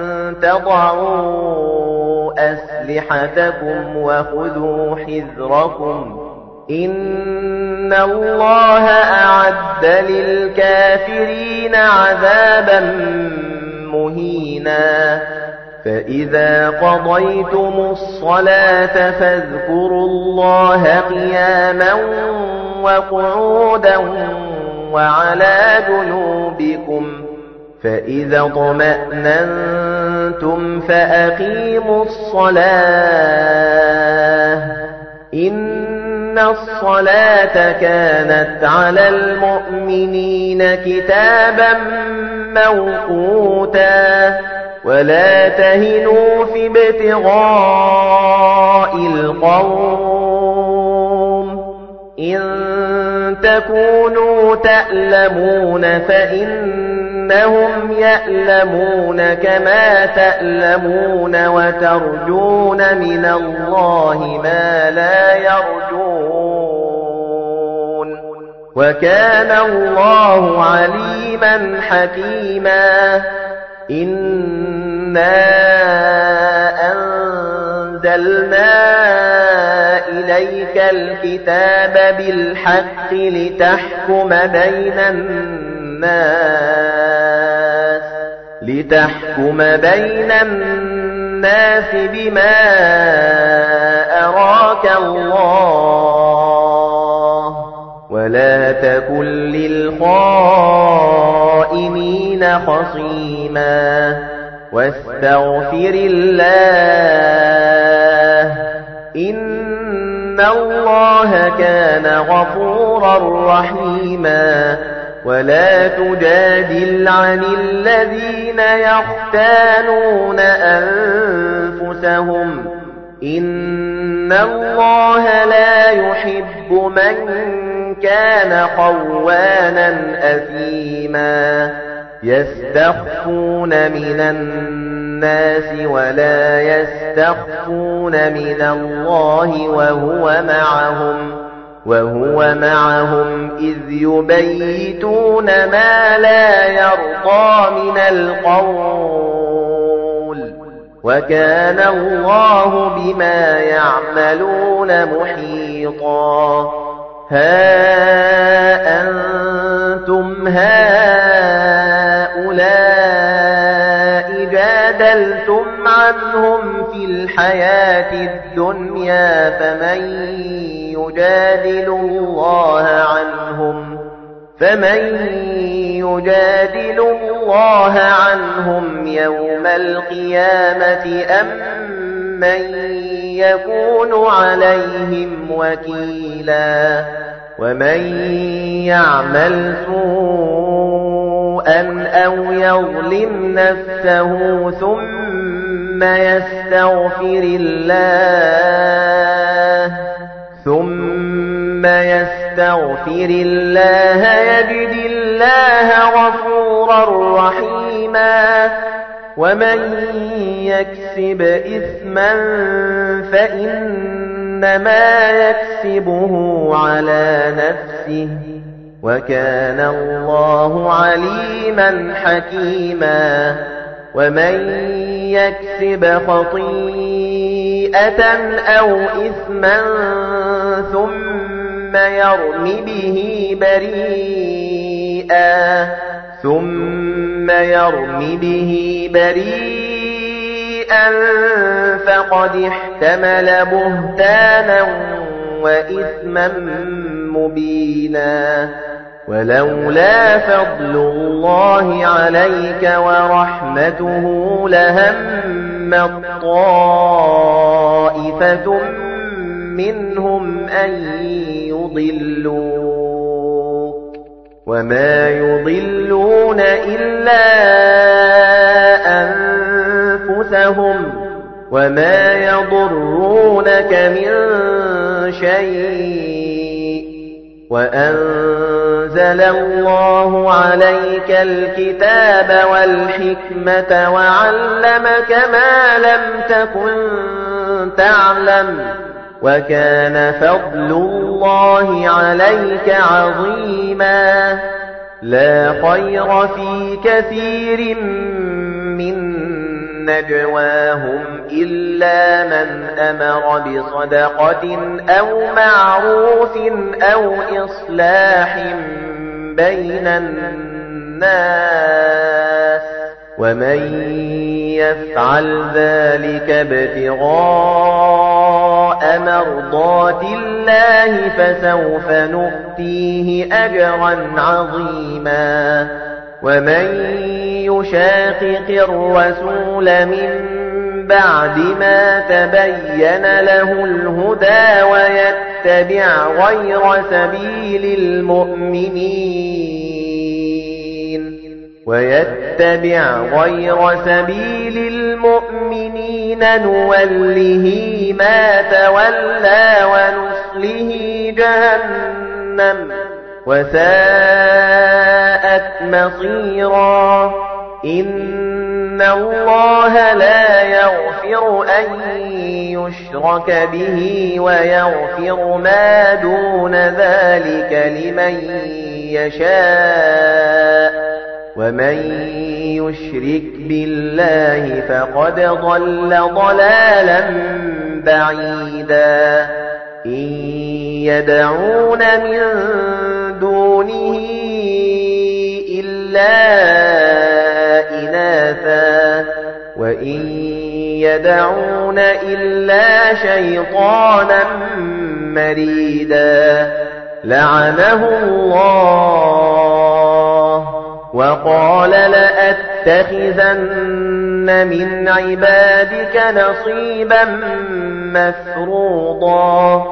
تضعوا أسلحتكم وخذوا حذركم إن الله أعد للكافرين عذابا مهينا فإذا قضيتم الصلاة فاذكروا الله قياما وقعودا وعلى جنوبكم فإذا اطمأننتم فأقيموا الصلاة إن الصلاة كانت على المؤمنين كتابا موقوتا ولا تهنوا في ابتغاء القوم إن تكونوا تألمون فإنهم يألمون كما تألمون وترجون من الله ما لا يرجون وكان الله عليما حكيما إنا أنزلنا إليك الكتاب بالحق لتحكم بين الناس لتحكم بين الناس بما أراك الله ولا تكن للخائنين خصيما واستغفر الله إن الله كان غفورا رحيما ولا تجادل عن الذين يختانون أنفسهم إن الله لا يحب من كان خوانا أثيما يستخفون من الناس ولا يستخفون من الله وهو معهم وهو معهم إذ يبيتون ما لا يرضى من القول وكان الله بما يعملون محيطا ها أنتم هؤلاء جادلتم عنهم في الحياة الدنيا فمن يجادل الله عنهم فمن يجادل الله عنهم يوم القيامة أم من يكون عليهم وكيلا ومن يعمل سوءا أو يظلم نفسه ثم يستغفر الله ثم يستغفر الله يجد الله غفورا رحيما ومن يكسب إثما فإنما يكسبه على نفسه وكان الله عليما حكيما ومن يكسب خطيئة أو إثما ثم يرم به بريئا ثم يرم به بريئا فقد احتمل بهتانا وإثما مبينا ولولا فضل الله عليك ورحمته لهمت طائفة منهم أن يضلوك وما يضلون إلا أنفسهم وما يضرونك من شيء وأنزل الله عليك الكتاب والحكمة وعلمك ما لم تكن تعلم وكان فضل الله عليك عظيما لا خير في كثير من نجواهم إلا من أمر بصدقة أو معروف أو إصلاح بين الناس ومن يفعل ذلك ابتغاء مرضات الله فسوف نؤتيه أجرا عظيما ومن يشاقق الرسول من بعد ما تبين له الهدى ويتبع غير سبيل المؤمنين ويتبع غير سبيل المؤمنين نوله ما تولى ونصله جهنم وساءت مصيرا إن الله لا يغفر أن يشرك به ويغفر ما دون ذلك لمن يشاء ومن يشرك بالله فقد ضل ضلالا بعيدا إن يدعون من دونه إلا إناثا وإن يدعون إلا شيطانا مريدا لعنه الله وقال لأتخذن من عبادك نصيبا مفروضا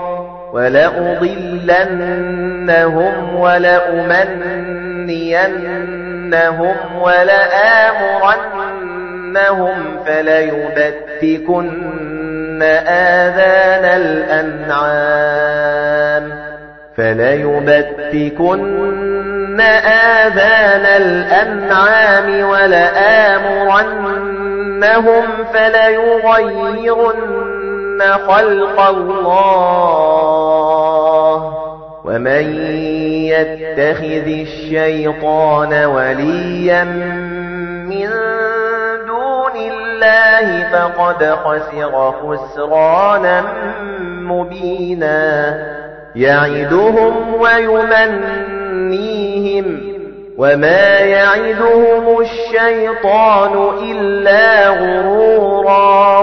ولأضلنهم ولأمنينهم ولآمرنهم فليبتكن آذان الأنعام فليبتكن آذان الأنعام ولآمرنهم فليغيرن خلق الله ومن يتخذ الشيطان وليا من دون الله فقد خسر خسرانا مبينا يعدهم ويمنيهم وما يعدهم الشيطان إلا غرورا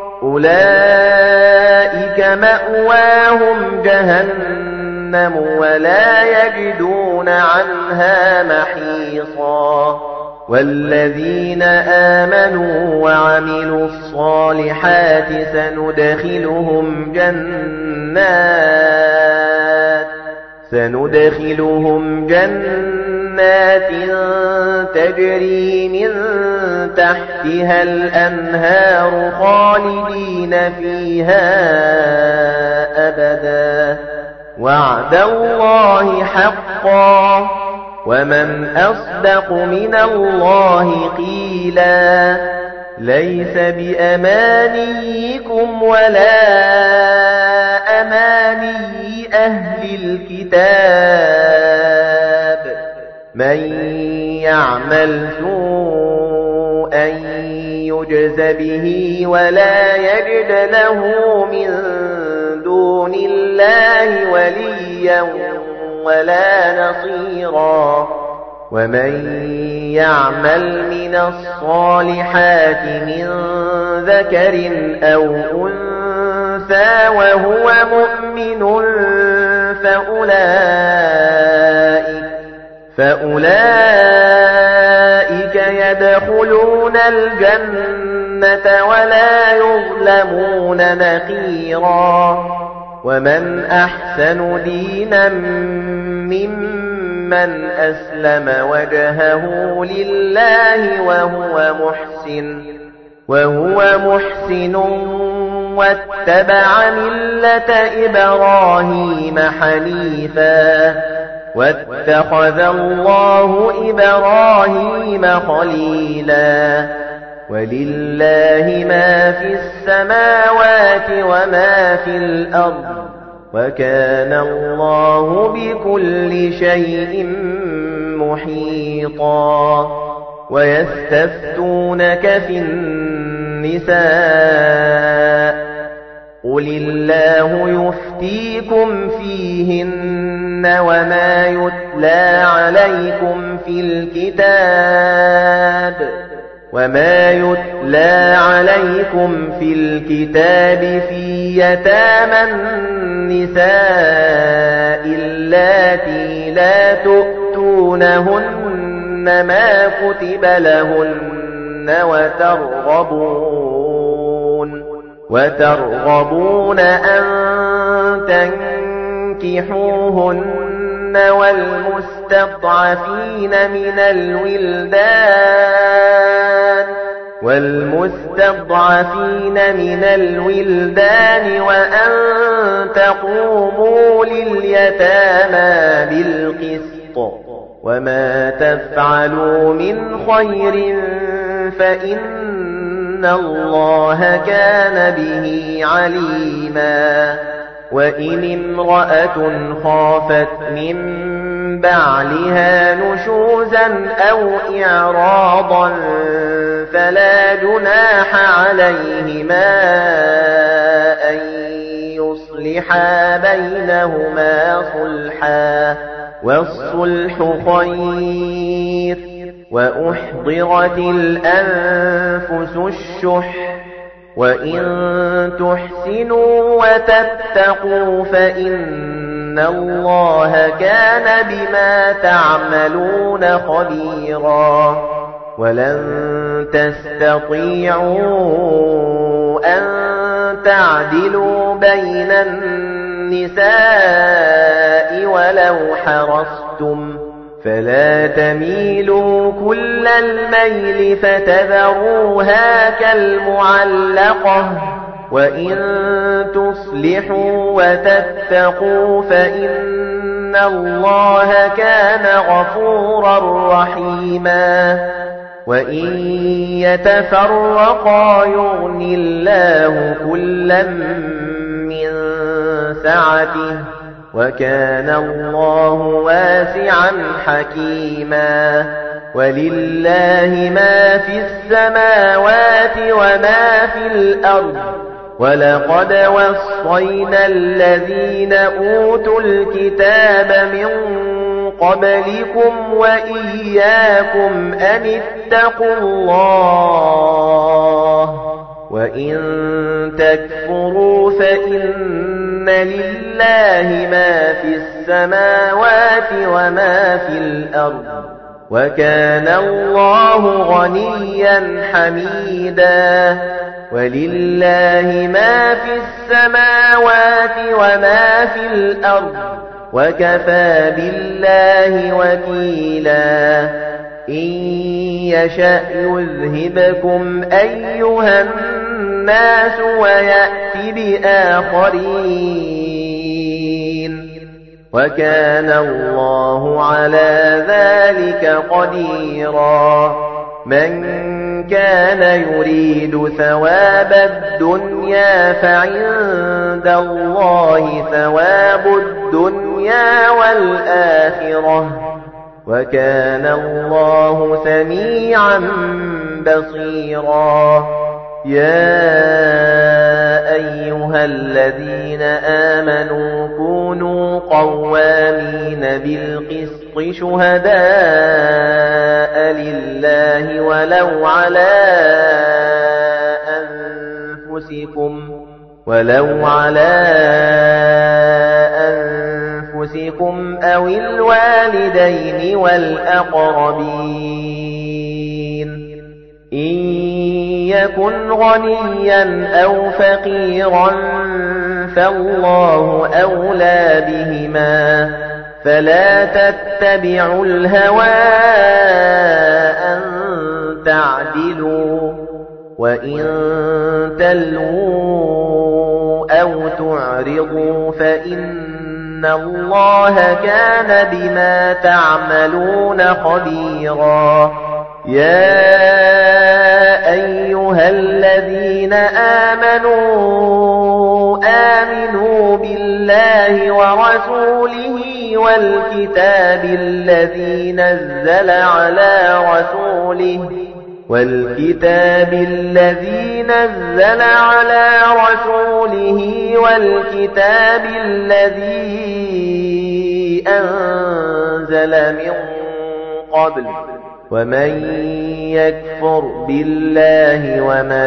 أولئك مأواهم جهنم ولا يجدون عنها محيصا والذين آمنوا وعملوا الصالحات سندخلهم جنات سندخلهم جنات تجري من تحتها الأنهار خالدين فيها أبدا وعد الله حقا ومن أصدق من الله قيلا ليس بأمانيكم ولا أماني أهل الكتاب من يعمل سوءا يجز به ولا يجد له من دون الله وليا ولا نصيرا ومن يعمل من الصالحات من ذكر أو أنثى وهو مؤمن فأولئك فأولئك يدخلون الجنة ولا يظلمون نقيرا ومن أحسن دينا ممن أسلم وجهه لله وهو محسن وهو محسن واتبع ملة إبراهيم حنيفا واتخذ الله إبراهيم خليلا ولله ما في السماوات وما في الأرض وكان الله بكل شيء محيطا ويستفتونك في النساء قل الله يفتيكم فيهن وما يتلى عليكم في الكتاب وما يتلى عليكم في الكتاب في يتامى النساء اللاتي لا تؤتونهن ما كتب لهن وترغبون وترغبون أن تنكحوهن والمستضعفين من الولدان والمستضعفين من الولدان وأن تقوموا لليتامى بالقسط وما تفعلوا من خير فإن الله كان به عليما وإن امرأة خافت من بعلها نشوزا أو إعراضا فلا جناح عليهما أن يصلحا بينهما صلحا والصلح خير وأحضرت الأنفس الشح وإن تحسنوا وتتقوا فإن الله كان بما تعملون خبيرا ولن تستطيعوا أن تعدلوا بين النساء ولو حرصتم فلا تميلوا كل الميل فتذروها كالمعلقة وإن تصلحوا وتتقوا فإن الله كان غفورا رحيما وإن يتفرقا يغن الله كلا من سعته وكان الله واسعا حكيما ولله ما في السماوات وما في الأرض ولقد وصينا الذين أوتوا الكتاب من قبلكم وإياكم أن اتقوا الله وإن تكفروا فإن لله ما في السماوات وما في الأرض وكان الله غنيا حميدا ولله ما في السماوات وما في الأرض وكفى بالله وكيلا إن يشأ يذهبكم أيها الناس ويأتي بآخرين وكان الله على ذلك قديرا من كان يريد ثواب الدنيا فعند الله ثواب الدنيا والآخرة وكان الله سميعا بصيرا يا أيها الذين آمنوا كونوا قوامين بالقسط شهداء لله ولو على أنفسكم ولو على أنفسكم أو الوالدين والأقربين إن يكن غنيا أو فقيرا فالله أولى بهما فلا تتبعوا الهوى أن تعدلوا وإن تلووا أو تعرضوا فإن الله كان بما تعملون خبيرا يا أيها الذين آمنوا آمنوا بالله ورسوله والكتاب الذي نزل على رسوله والكتاب الذي نزل على رسوله والكتاب الذي أنزل من قبل ومن يكفر بالله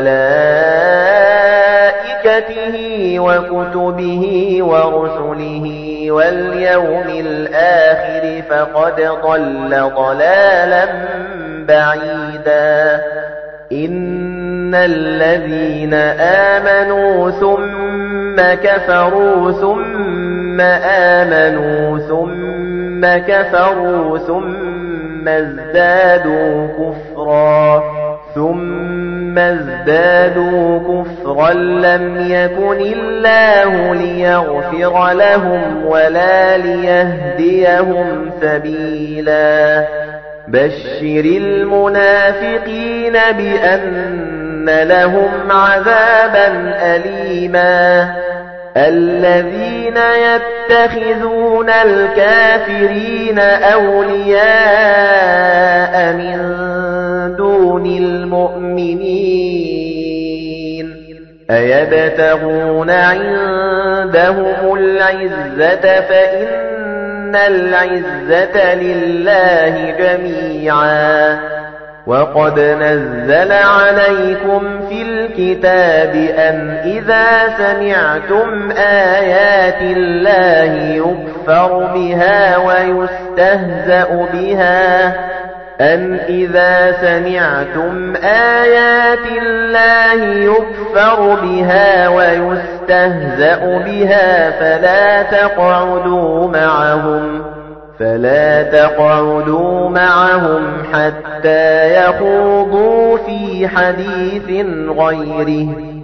وملائكته وكتبه ورسله واليوم الآخر فقد ضل ضلالا بعيدا إن الذين آمنوا ثم كفروا ثم آمنوا ثم كفروا ثم ازدادوا كفرا ثم ازدادوا كفرا لم يكن الله ليغفر لهم ولا ليهديهم سبيلا بشر المنافقين بأن لهم عذابا أليما الذين يتخذون الكافرين أولياء من دون المؤمنين أيبتغون عندهم العزة فإن العزة لله جميعا وقد نزل عليكم في الكتاب أن إذا سمعتم آيات الله يكفر بها ويستهزأ بها أن إذا سمعتم آيات الله يكفر بها ويستهزأ بها فلا تقعدوا معهم فلا تقعدوا معهم حتى يخوضوا في حديث غيره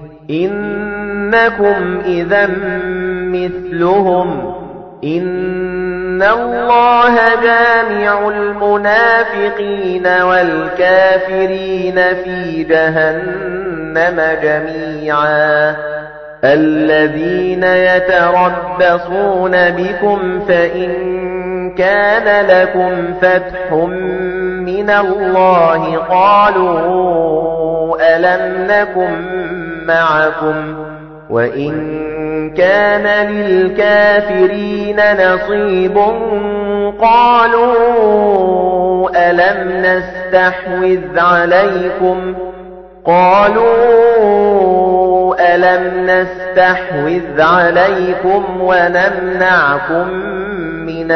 إنكم إذا مثلهم إن الله جامع المنافقين والكافرين في جهنم جميعا الذين يتربصون بكم فإن كان لكم فتح من الله قالوا ألم نكن معكم وإن كان للكافرين نصيب قالوا ألم نستحوذ عليكم قالوا ألم نستحوذ عليكم ونمنعكم من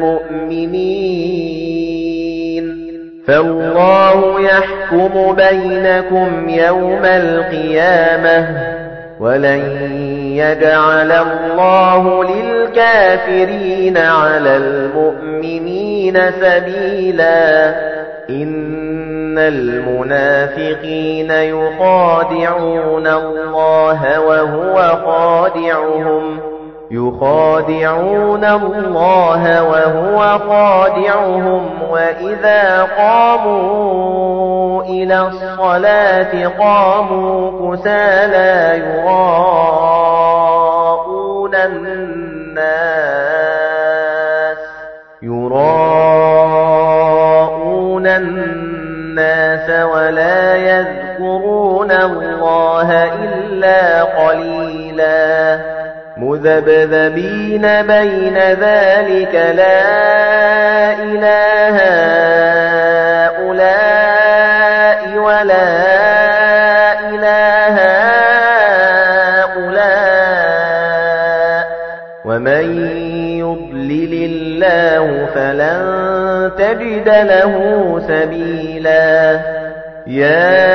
المؤمنين فالله يحكم بينكم يوم القيامة ولن يجعل الله للكافرين على المؤمنين سبيلا إن المنافقين يخادعون الله وهو خادعهم يخادعون الله وهو خادعهم وإذا قاموا إلى الصلاة قاموا كسالى يراءون الناس يراءون الناس ولا يذكرون الله إلا قليلا مذبذبين بين ذلك لا إله هؤلاء ولا إله هؤلاء ومن يضلل الله فلن تجد له سبيلا يا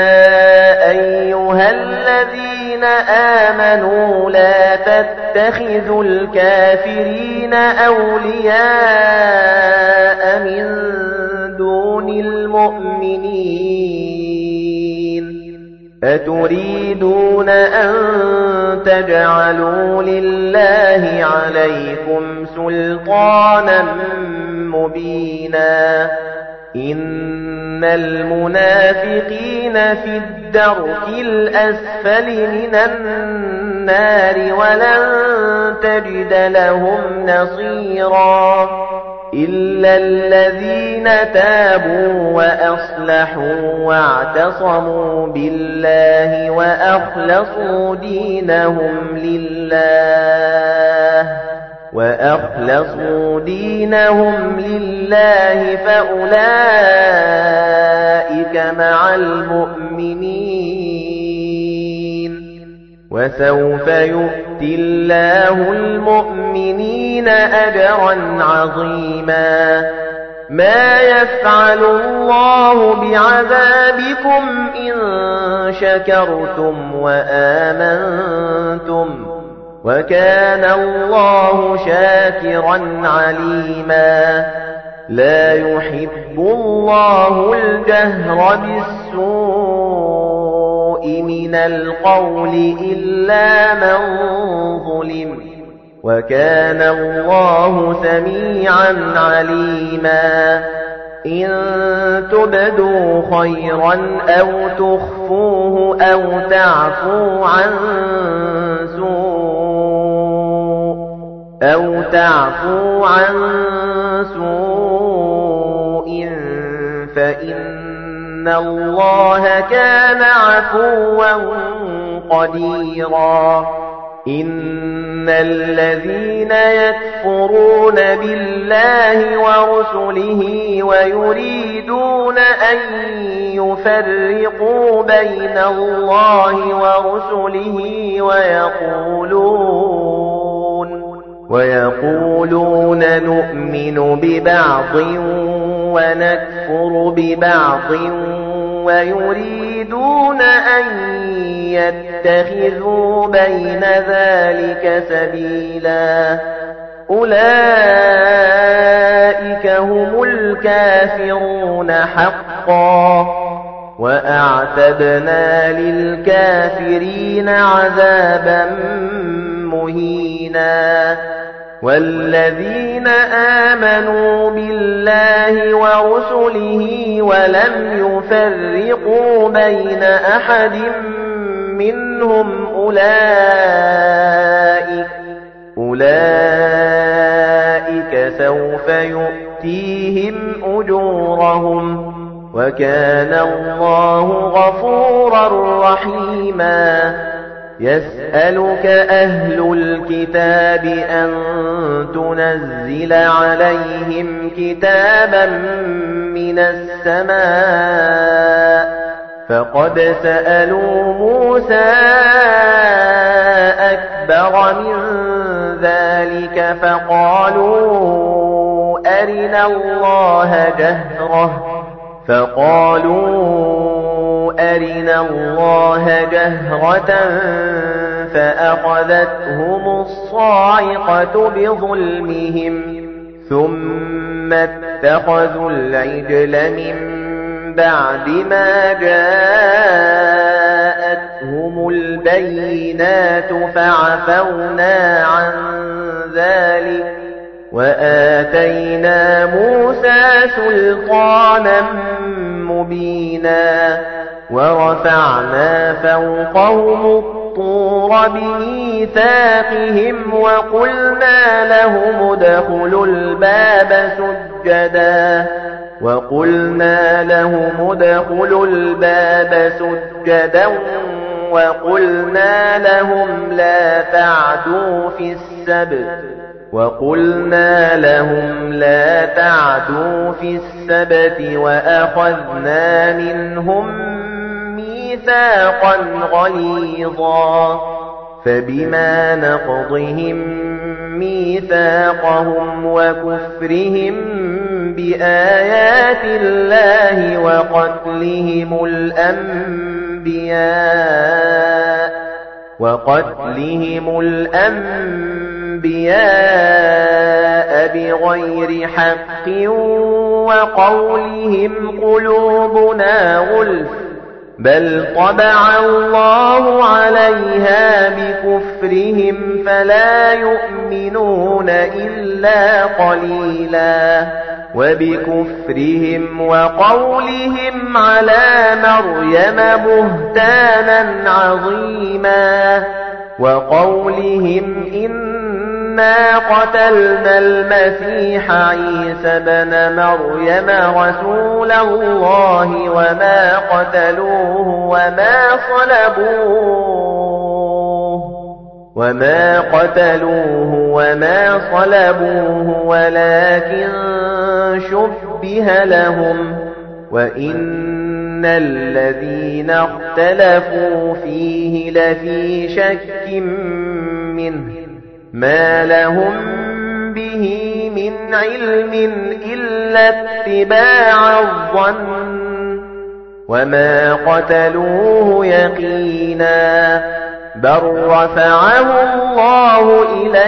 أيها الذين آمنوا لا تتخذوا الكافرين أولياء من دون المؤمنين أتريدون أن تجعلوا لله عليكم سلطانا مبينا إن المنافقين في الدرك الأسفل من النار ولن تجد لهم نصيرا إلا الذين تابوا وأصلحوا واعتصموا بالله وأخلصوا دينهم لله وأخلصوا دينهم لله فأولئك مع المؤمنين وسوف يؤتي الله المؤمنين أجرا عظيما ما يفعل الله بعذابكم إن شكرتم وآمنتم وكان الله شاكرا عليما لا يحب الله الجهر بالسوء من القول إلا من ظلم وكان الله سميعا عليما إن تبدوا خيرا أو تخفوه أو تعفو عن سوء أو تعفو عن سوء فإن الله كان عفوا قديرا إن الذين يكفرون بالله ورسله ويريدون أن يفرقوا بين الله ورسله ويقولون ويقولون نؤمن ببعض ونكفر ببعض ويريدون أن يتخذوا بين ذلك سبيلا أولئك هم الكافرون حقا وأعتدنا للكافرين عذابا مهينا والذين آمنوا بالله ورسله ولم يفرقوا بين أحد منهم أولئك أولئك سوف يؤتيهم أجورهم وكان الله غفورا رحيما يسألك أهل الكتاب أن تنزل عليهم كتابا من السماء فقد سألوا موسى أكبر من ذلك فقالوا أرنا الله جهرة فقالوا أرنا الله جهرة فأخذتهم الصاعقة بظلمهم ثم اتخذوا العجل من بعد ما جاءتهم البينات فعفونا عن ذلك وآتينا موسى سلطانا مبينا ورفعنا فوقهم الطور بميثاقهم وقلنا لهم ادخلوا الباب سجدا وقلنا لهم ادخلوا الباب سجدا وقلنا لهم لا تعدوا في السبت وقلنا لهم لا تعدوا في السبت وأخذنا منهم ميثاقا غليظا فبما نقضهم ميثاقهم وكفرهم بآيات الله وقتلهم الأنبياء وقتلهم الأنبياء بغير حق وقولهم قلوبنا غلف بل طبع الله عليها بكفرهم فلا يؤمنون إلا قليلا وبكفرهم وقولهم على مريم بهتانا عظيما وقولهم إنا قتلنا المسيح عيسى بن مريم رسول الله وما قتلوه وما صلبوه وما قتلوه وما صلبوه ولكن شبه لهم وإن الذين اختلفوا فيه لفي شك منه ما لهم به من علم إلا اتباع الظن وما قتلوه يقينا بل رفعه الله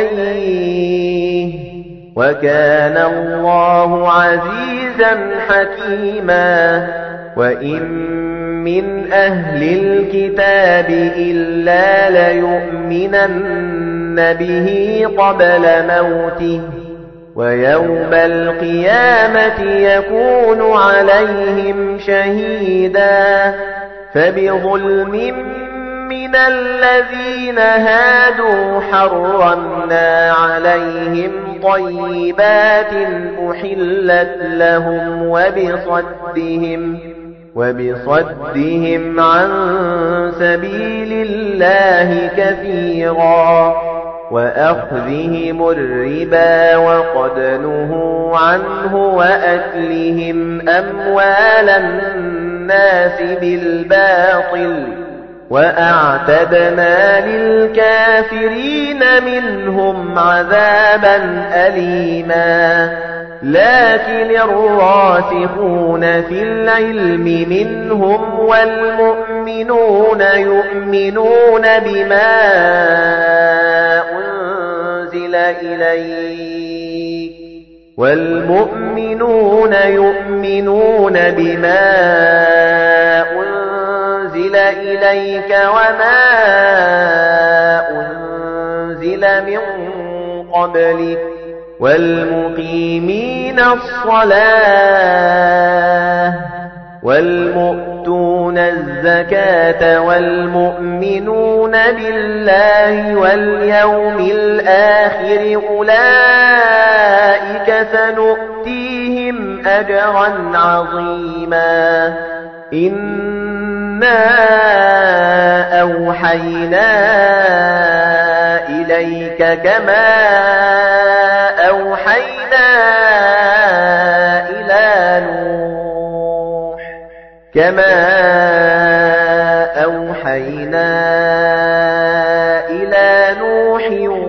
إليه وكان الله عزيزا حكيما وإن من أهل الكتاب إلا ليؤمنن به قبل موته ويوم القيامة يكون عليهم شهيدا فبظلم من الذين هادوا حرمنا عليهم طيبات أحلت لهم وبصدهم وبصدهم عن سبيل الله كثيرا وأخذهم الربا وقد نهوا عنه وأكلهم أموال الناس بالباطل وأعتدنا للكافرين منهم عذابا أليما لكن الراسخون في العلم منهم والمؤمنون يؤمنون بما أنزل إليك والمؤمنون يؤمنون بما أنزل إليك وما أنزل من قبلك والمقيمين الصلاة والمؤتون الزكاة والمؤمنون بالله واليوم الآخر أولئك سنؤتيهم أجرا عظيما إنا أوحينا إليك كما أوحينا إلى نوح كما أوحينا إلى نوح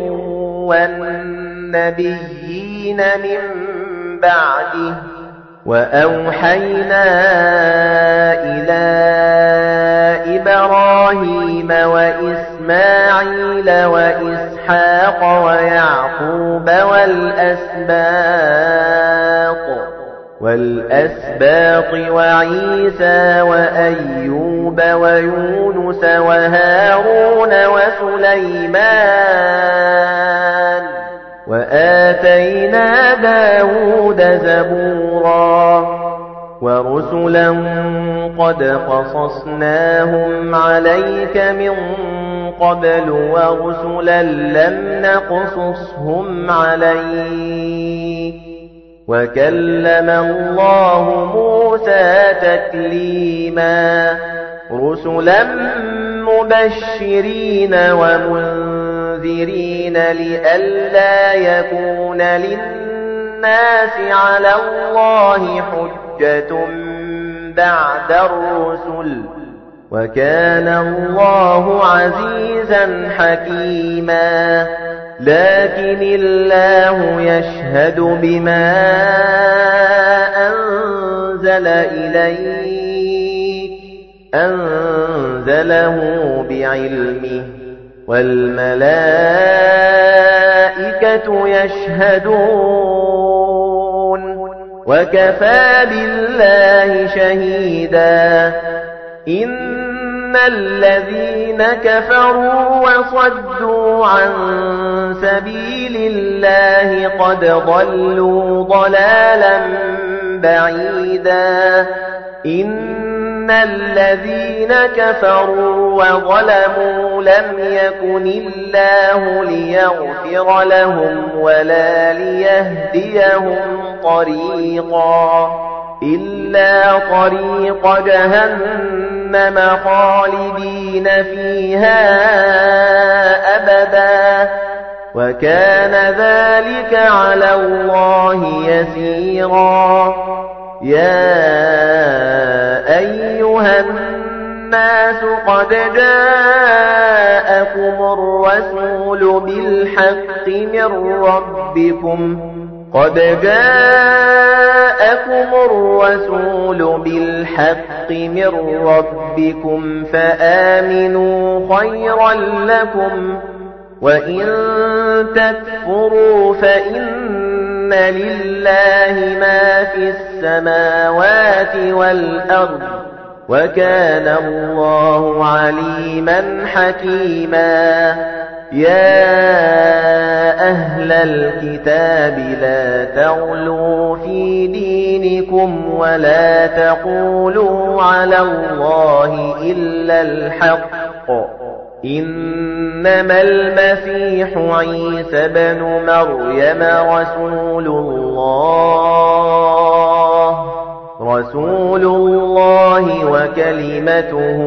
والنبيين من بعده وأوحينا إلى إبراهيم وإسماعيل وإسحاق ويعقوب والأسباط والأسباط وعيسى وأيوب ويونس وهارون وسليمان وآتينا داود زبورا ورسلا قد قصصناهم عليك من قبل ورسلا لم نقصصهم عليك وكلم الله موسى تكليما رسلا مبشرين ومنذرين لئلا يكون للناس على الله حجة بعد الرسل وكان الله عزيزا حكيما لكن الله يشهد بما أنزل إليك أنزله بعلمه والملائكة يشهدون وكفى بالله شهيدا إن الذين كفروا وصدوا عن سبيل الله قد ضلوا ضلالا بعيدا إن الذين كفروا وظلموا لم يكن الله ليغفر لهم ولا ليهديهم طريقا إلا طريق جهنم خالدين فيها أبدا وكان ذلك على الله يسيرا يا أيها الناس قد جاءكم الرسول بالحق من ربكم قد جاءكم الرسول بالحق من ربكم فآمنوا خيرا لكم وإن تكفروا فإن لله ما في السماوات والأرض وكان الله عليما حكيما يا أهل الكتاب لا تغلوا في دينكم ولا تقولوا على الله إلا الحق إنما المسيح عيسى بن مريم رسول الله رسول الله وكلمته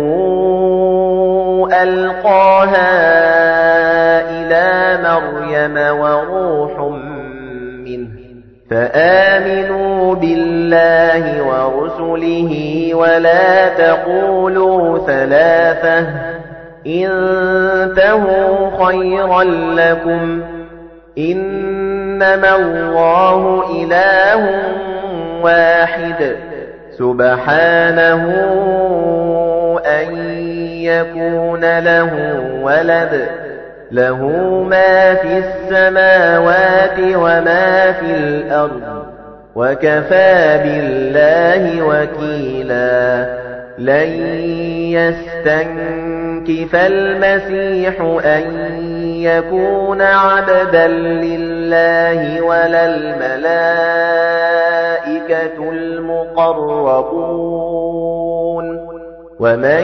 ألقاها إلى مريم وروح منه فآمنوا بالله ورسله ولا تقولوا ثلاثة انتهوا خيرا لكم إنما الله إله واحد سبحانه أن يكون له ولد له ما في السماوات وما في الأرض وكفى بالله وكيلا لن يستنكف المسيح أن يكون عبدا لله ولا الملائكة المقربون ومن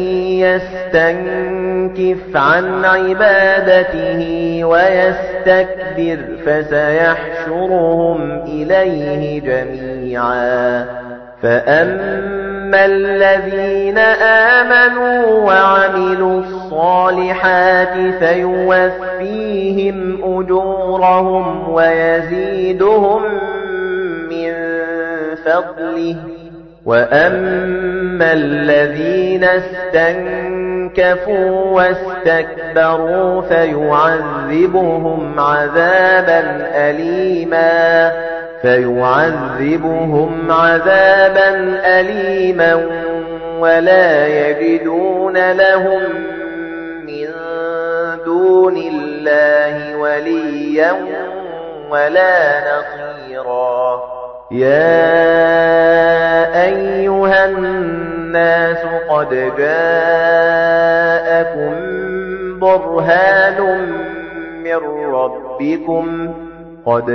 يستنكف عن عبادته ويستكبر فسيحشرهم إليه جميعا فأما الذين آمنوا وعملوا الصالحات فيوفيهم أجورهم ويزيدهم من فضله وأما الذين استنكفوا واستكبروا فيعذبهم عذابا أليما فيعذبهم عذابا أليما ولا يجدون لهم من دون الله وليا ولا نصيرا يا أيها الناس قد جاءكم برهان من ربكم قد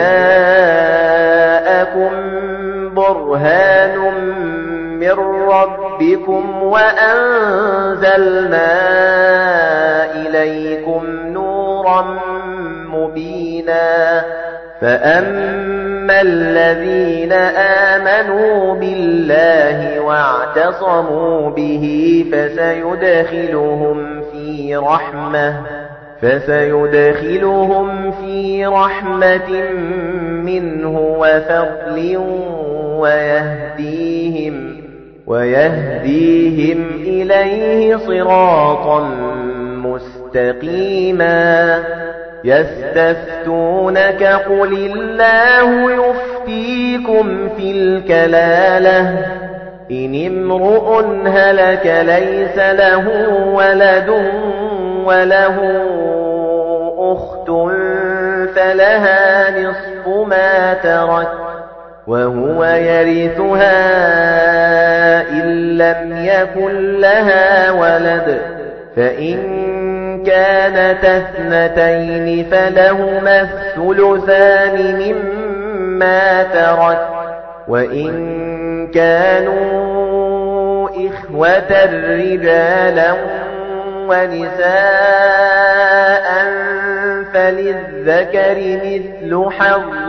جاءكم برهان من ربكم وأنزلنا إليكم نورا مبينا فأما الذين آمنوا بالله واعتصموا به فسيدخلهم في رحمة فسيدخلهم في رحمة منه وفضل ويهديهم ويهديهم إليه صراطا مستقيما يستفتونك قل الله يفتيكم في الكلالة إن امرؤ هلك ليس له ولد وله أخت فلها نصف ما ترك وهو يرثها إن لم يكن لها ولد فإن كانتا اثنتين فلهما الثلثان مما ترك وإن كانوا إخوة رجالا ونساء فللذكر مثل حظ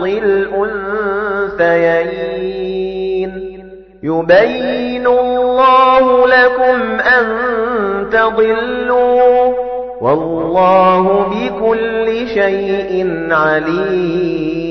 الأنثيين يبين الله لكم أن تضلوا والله بكل شيء عليم.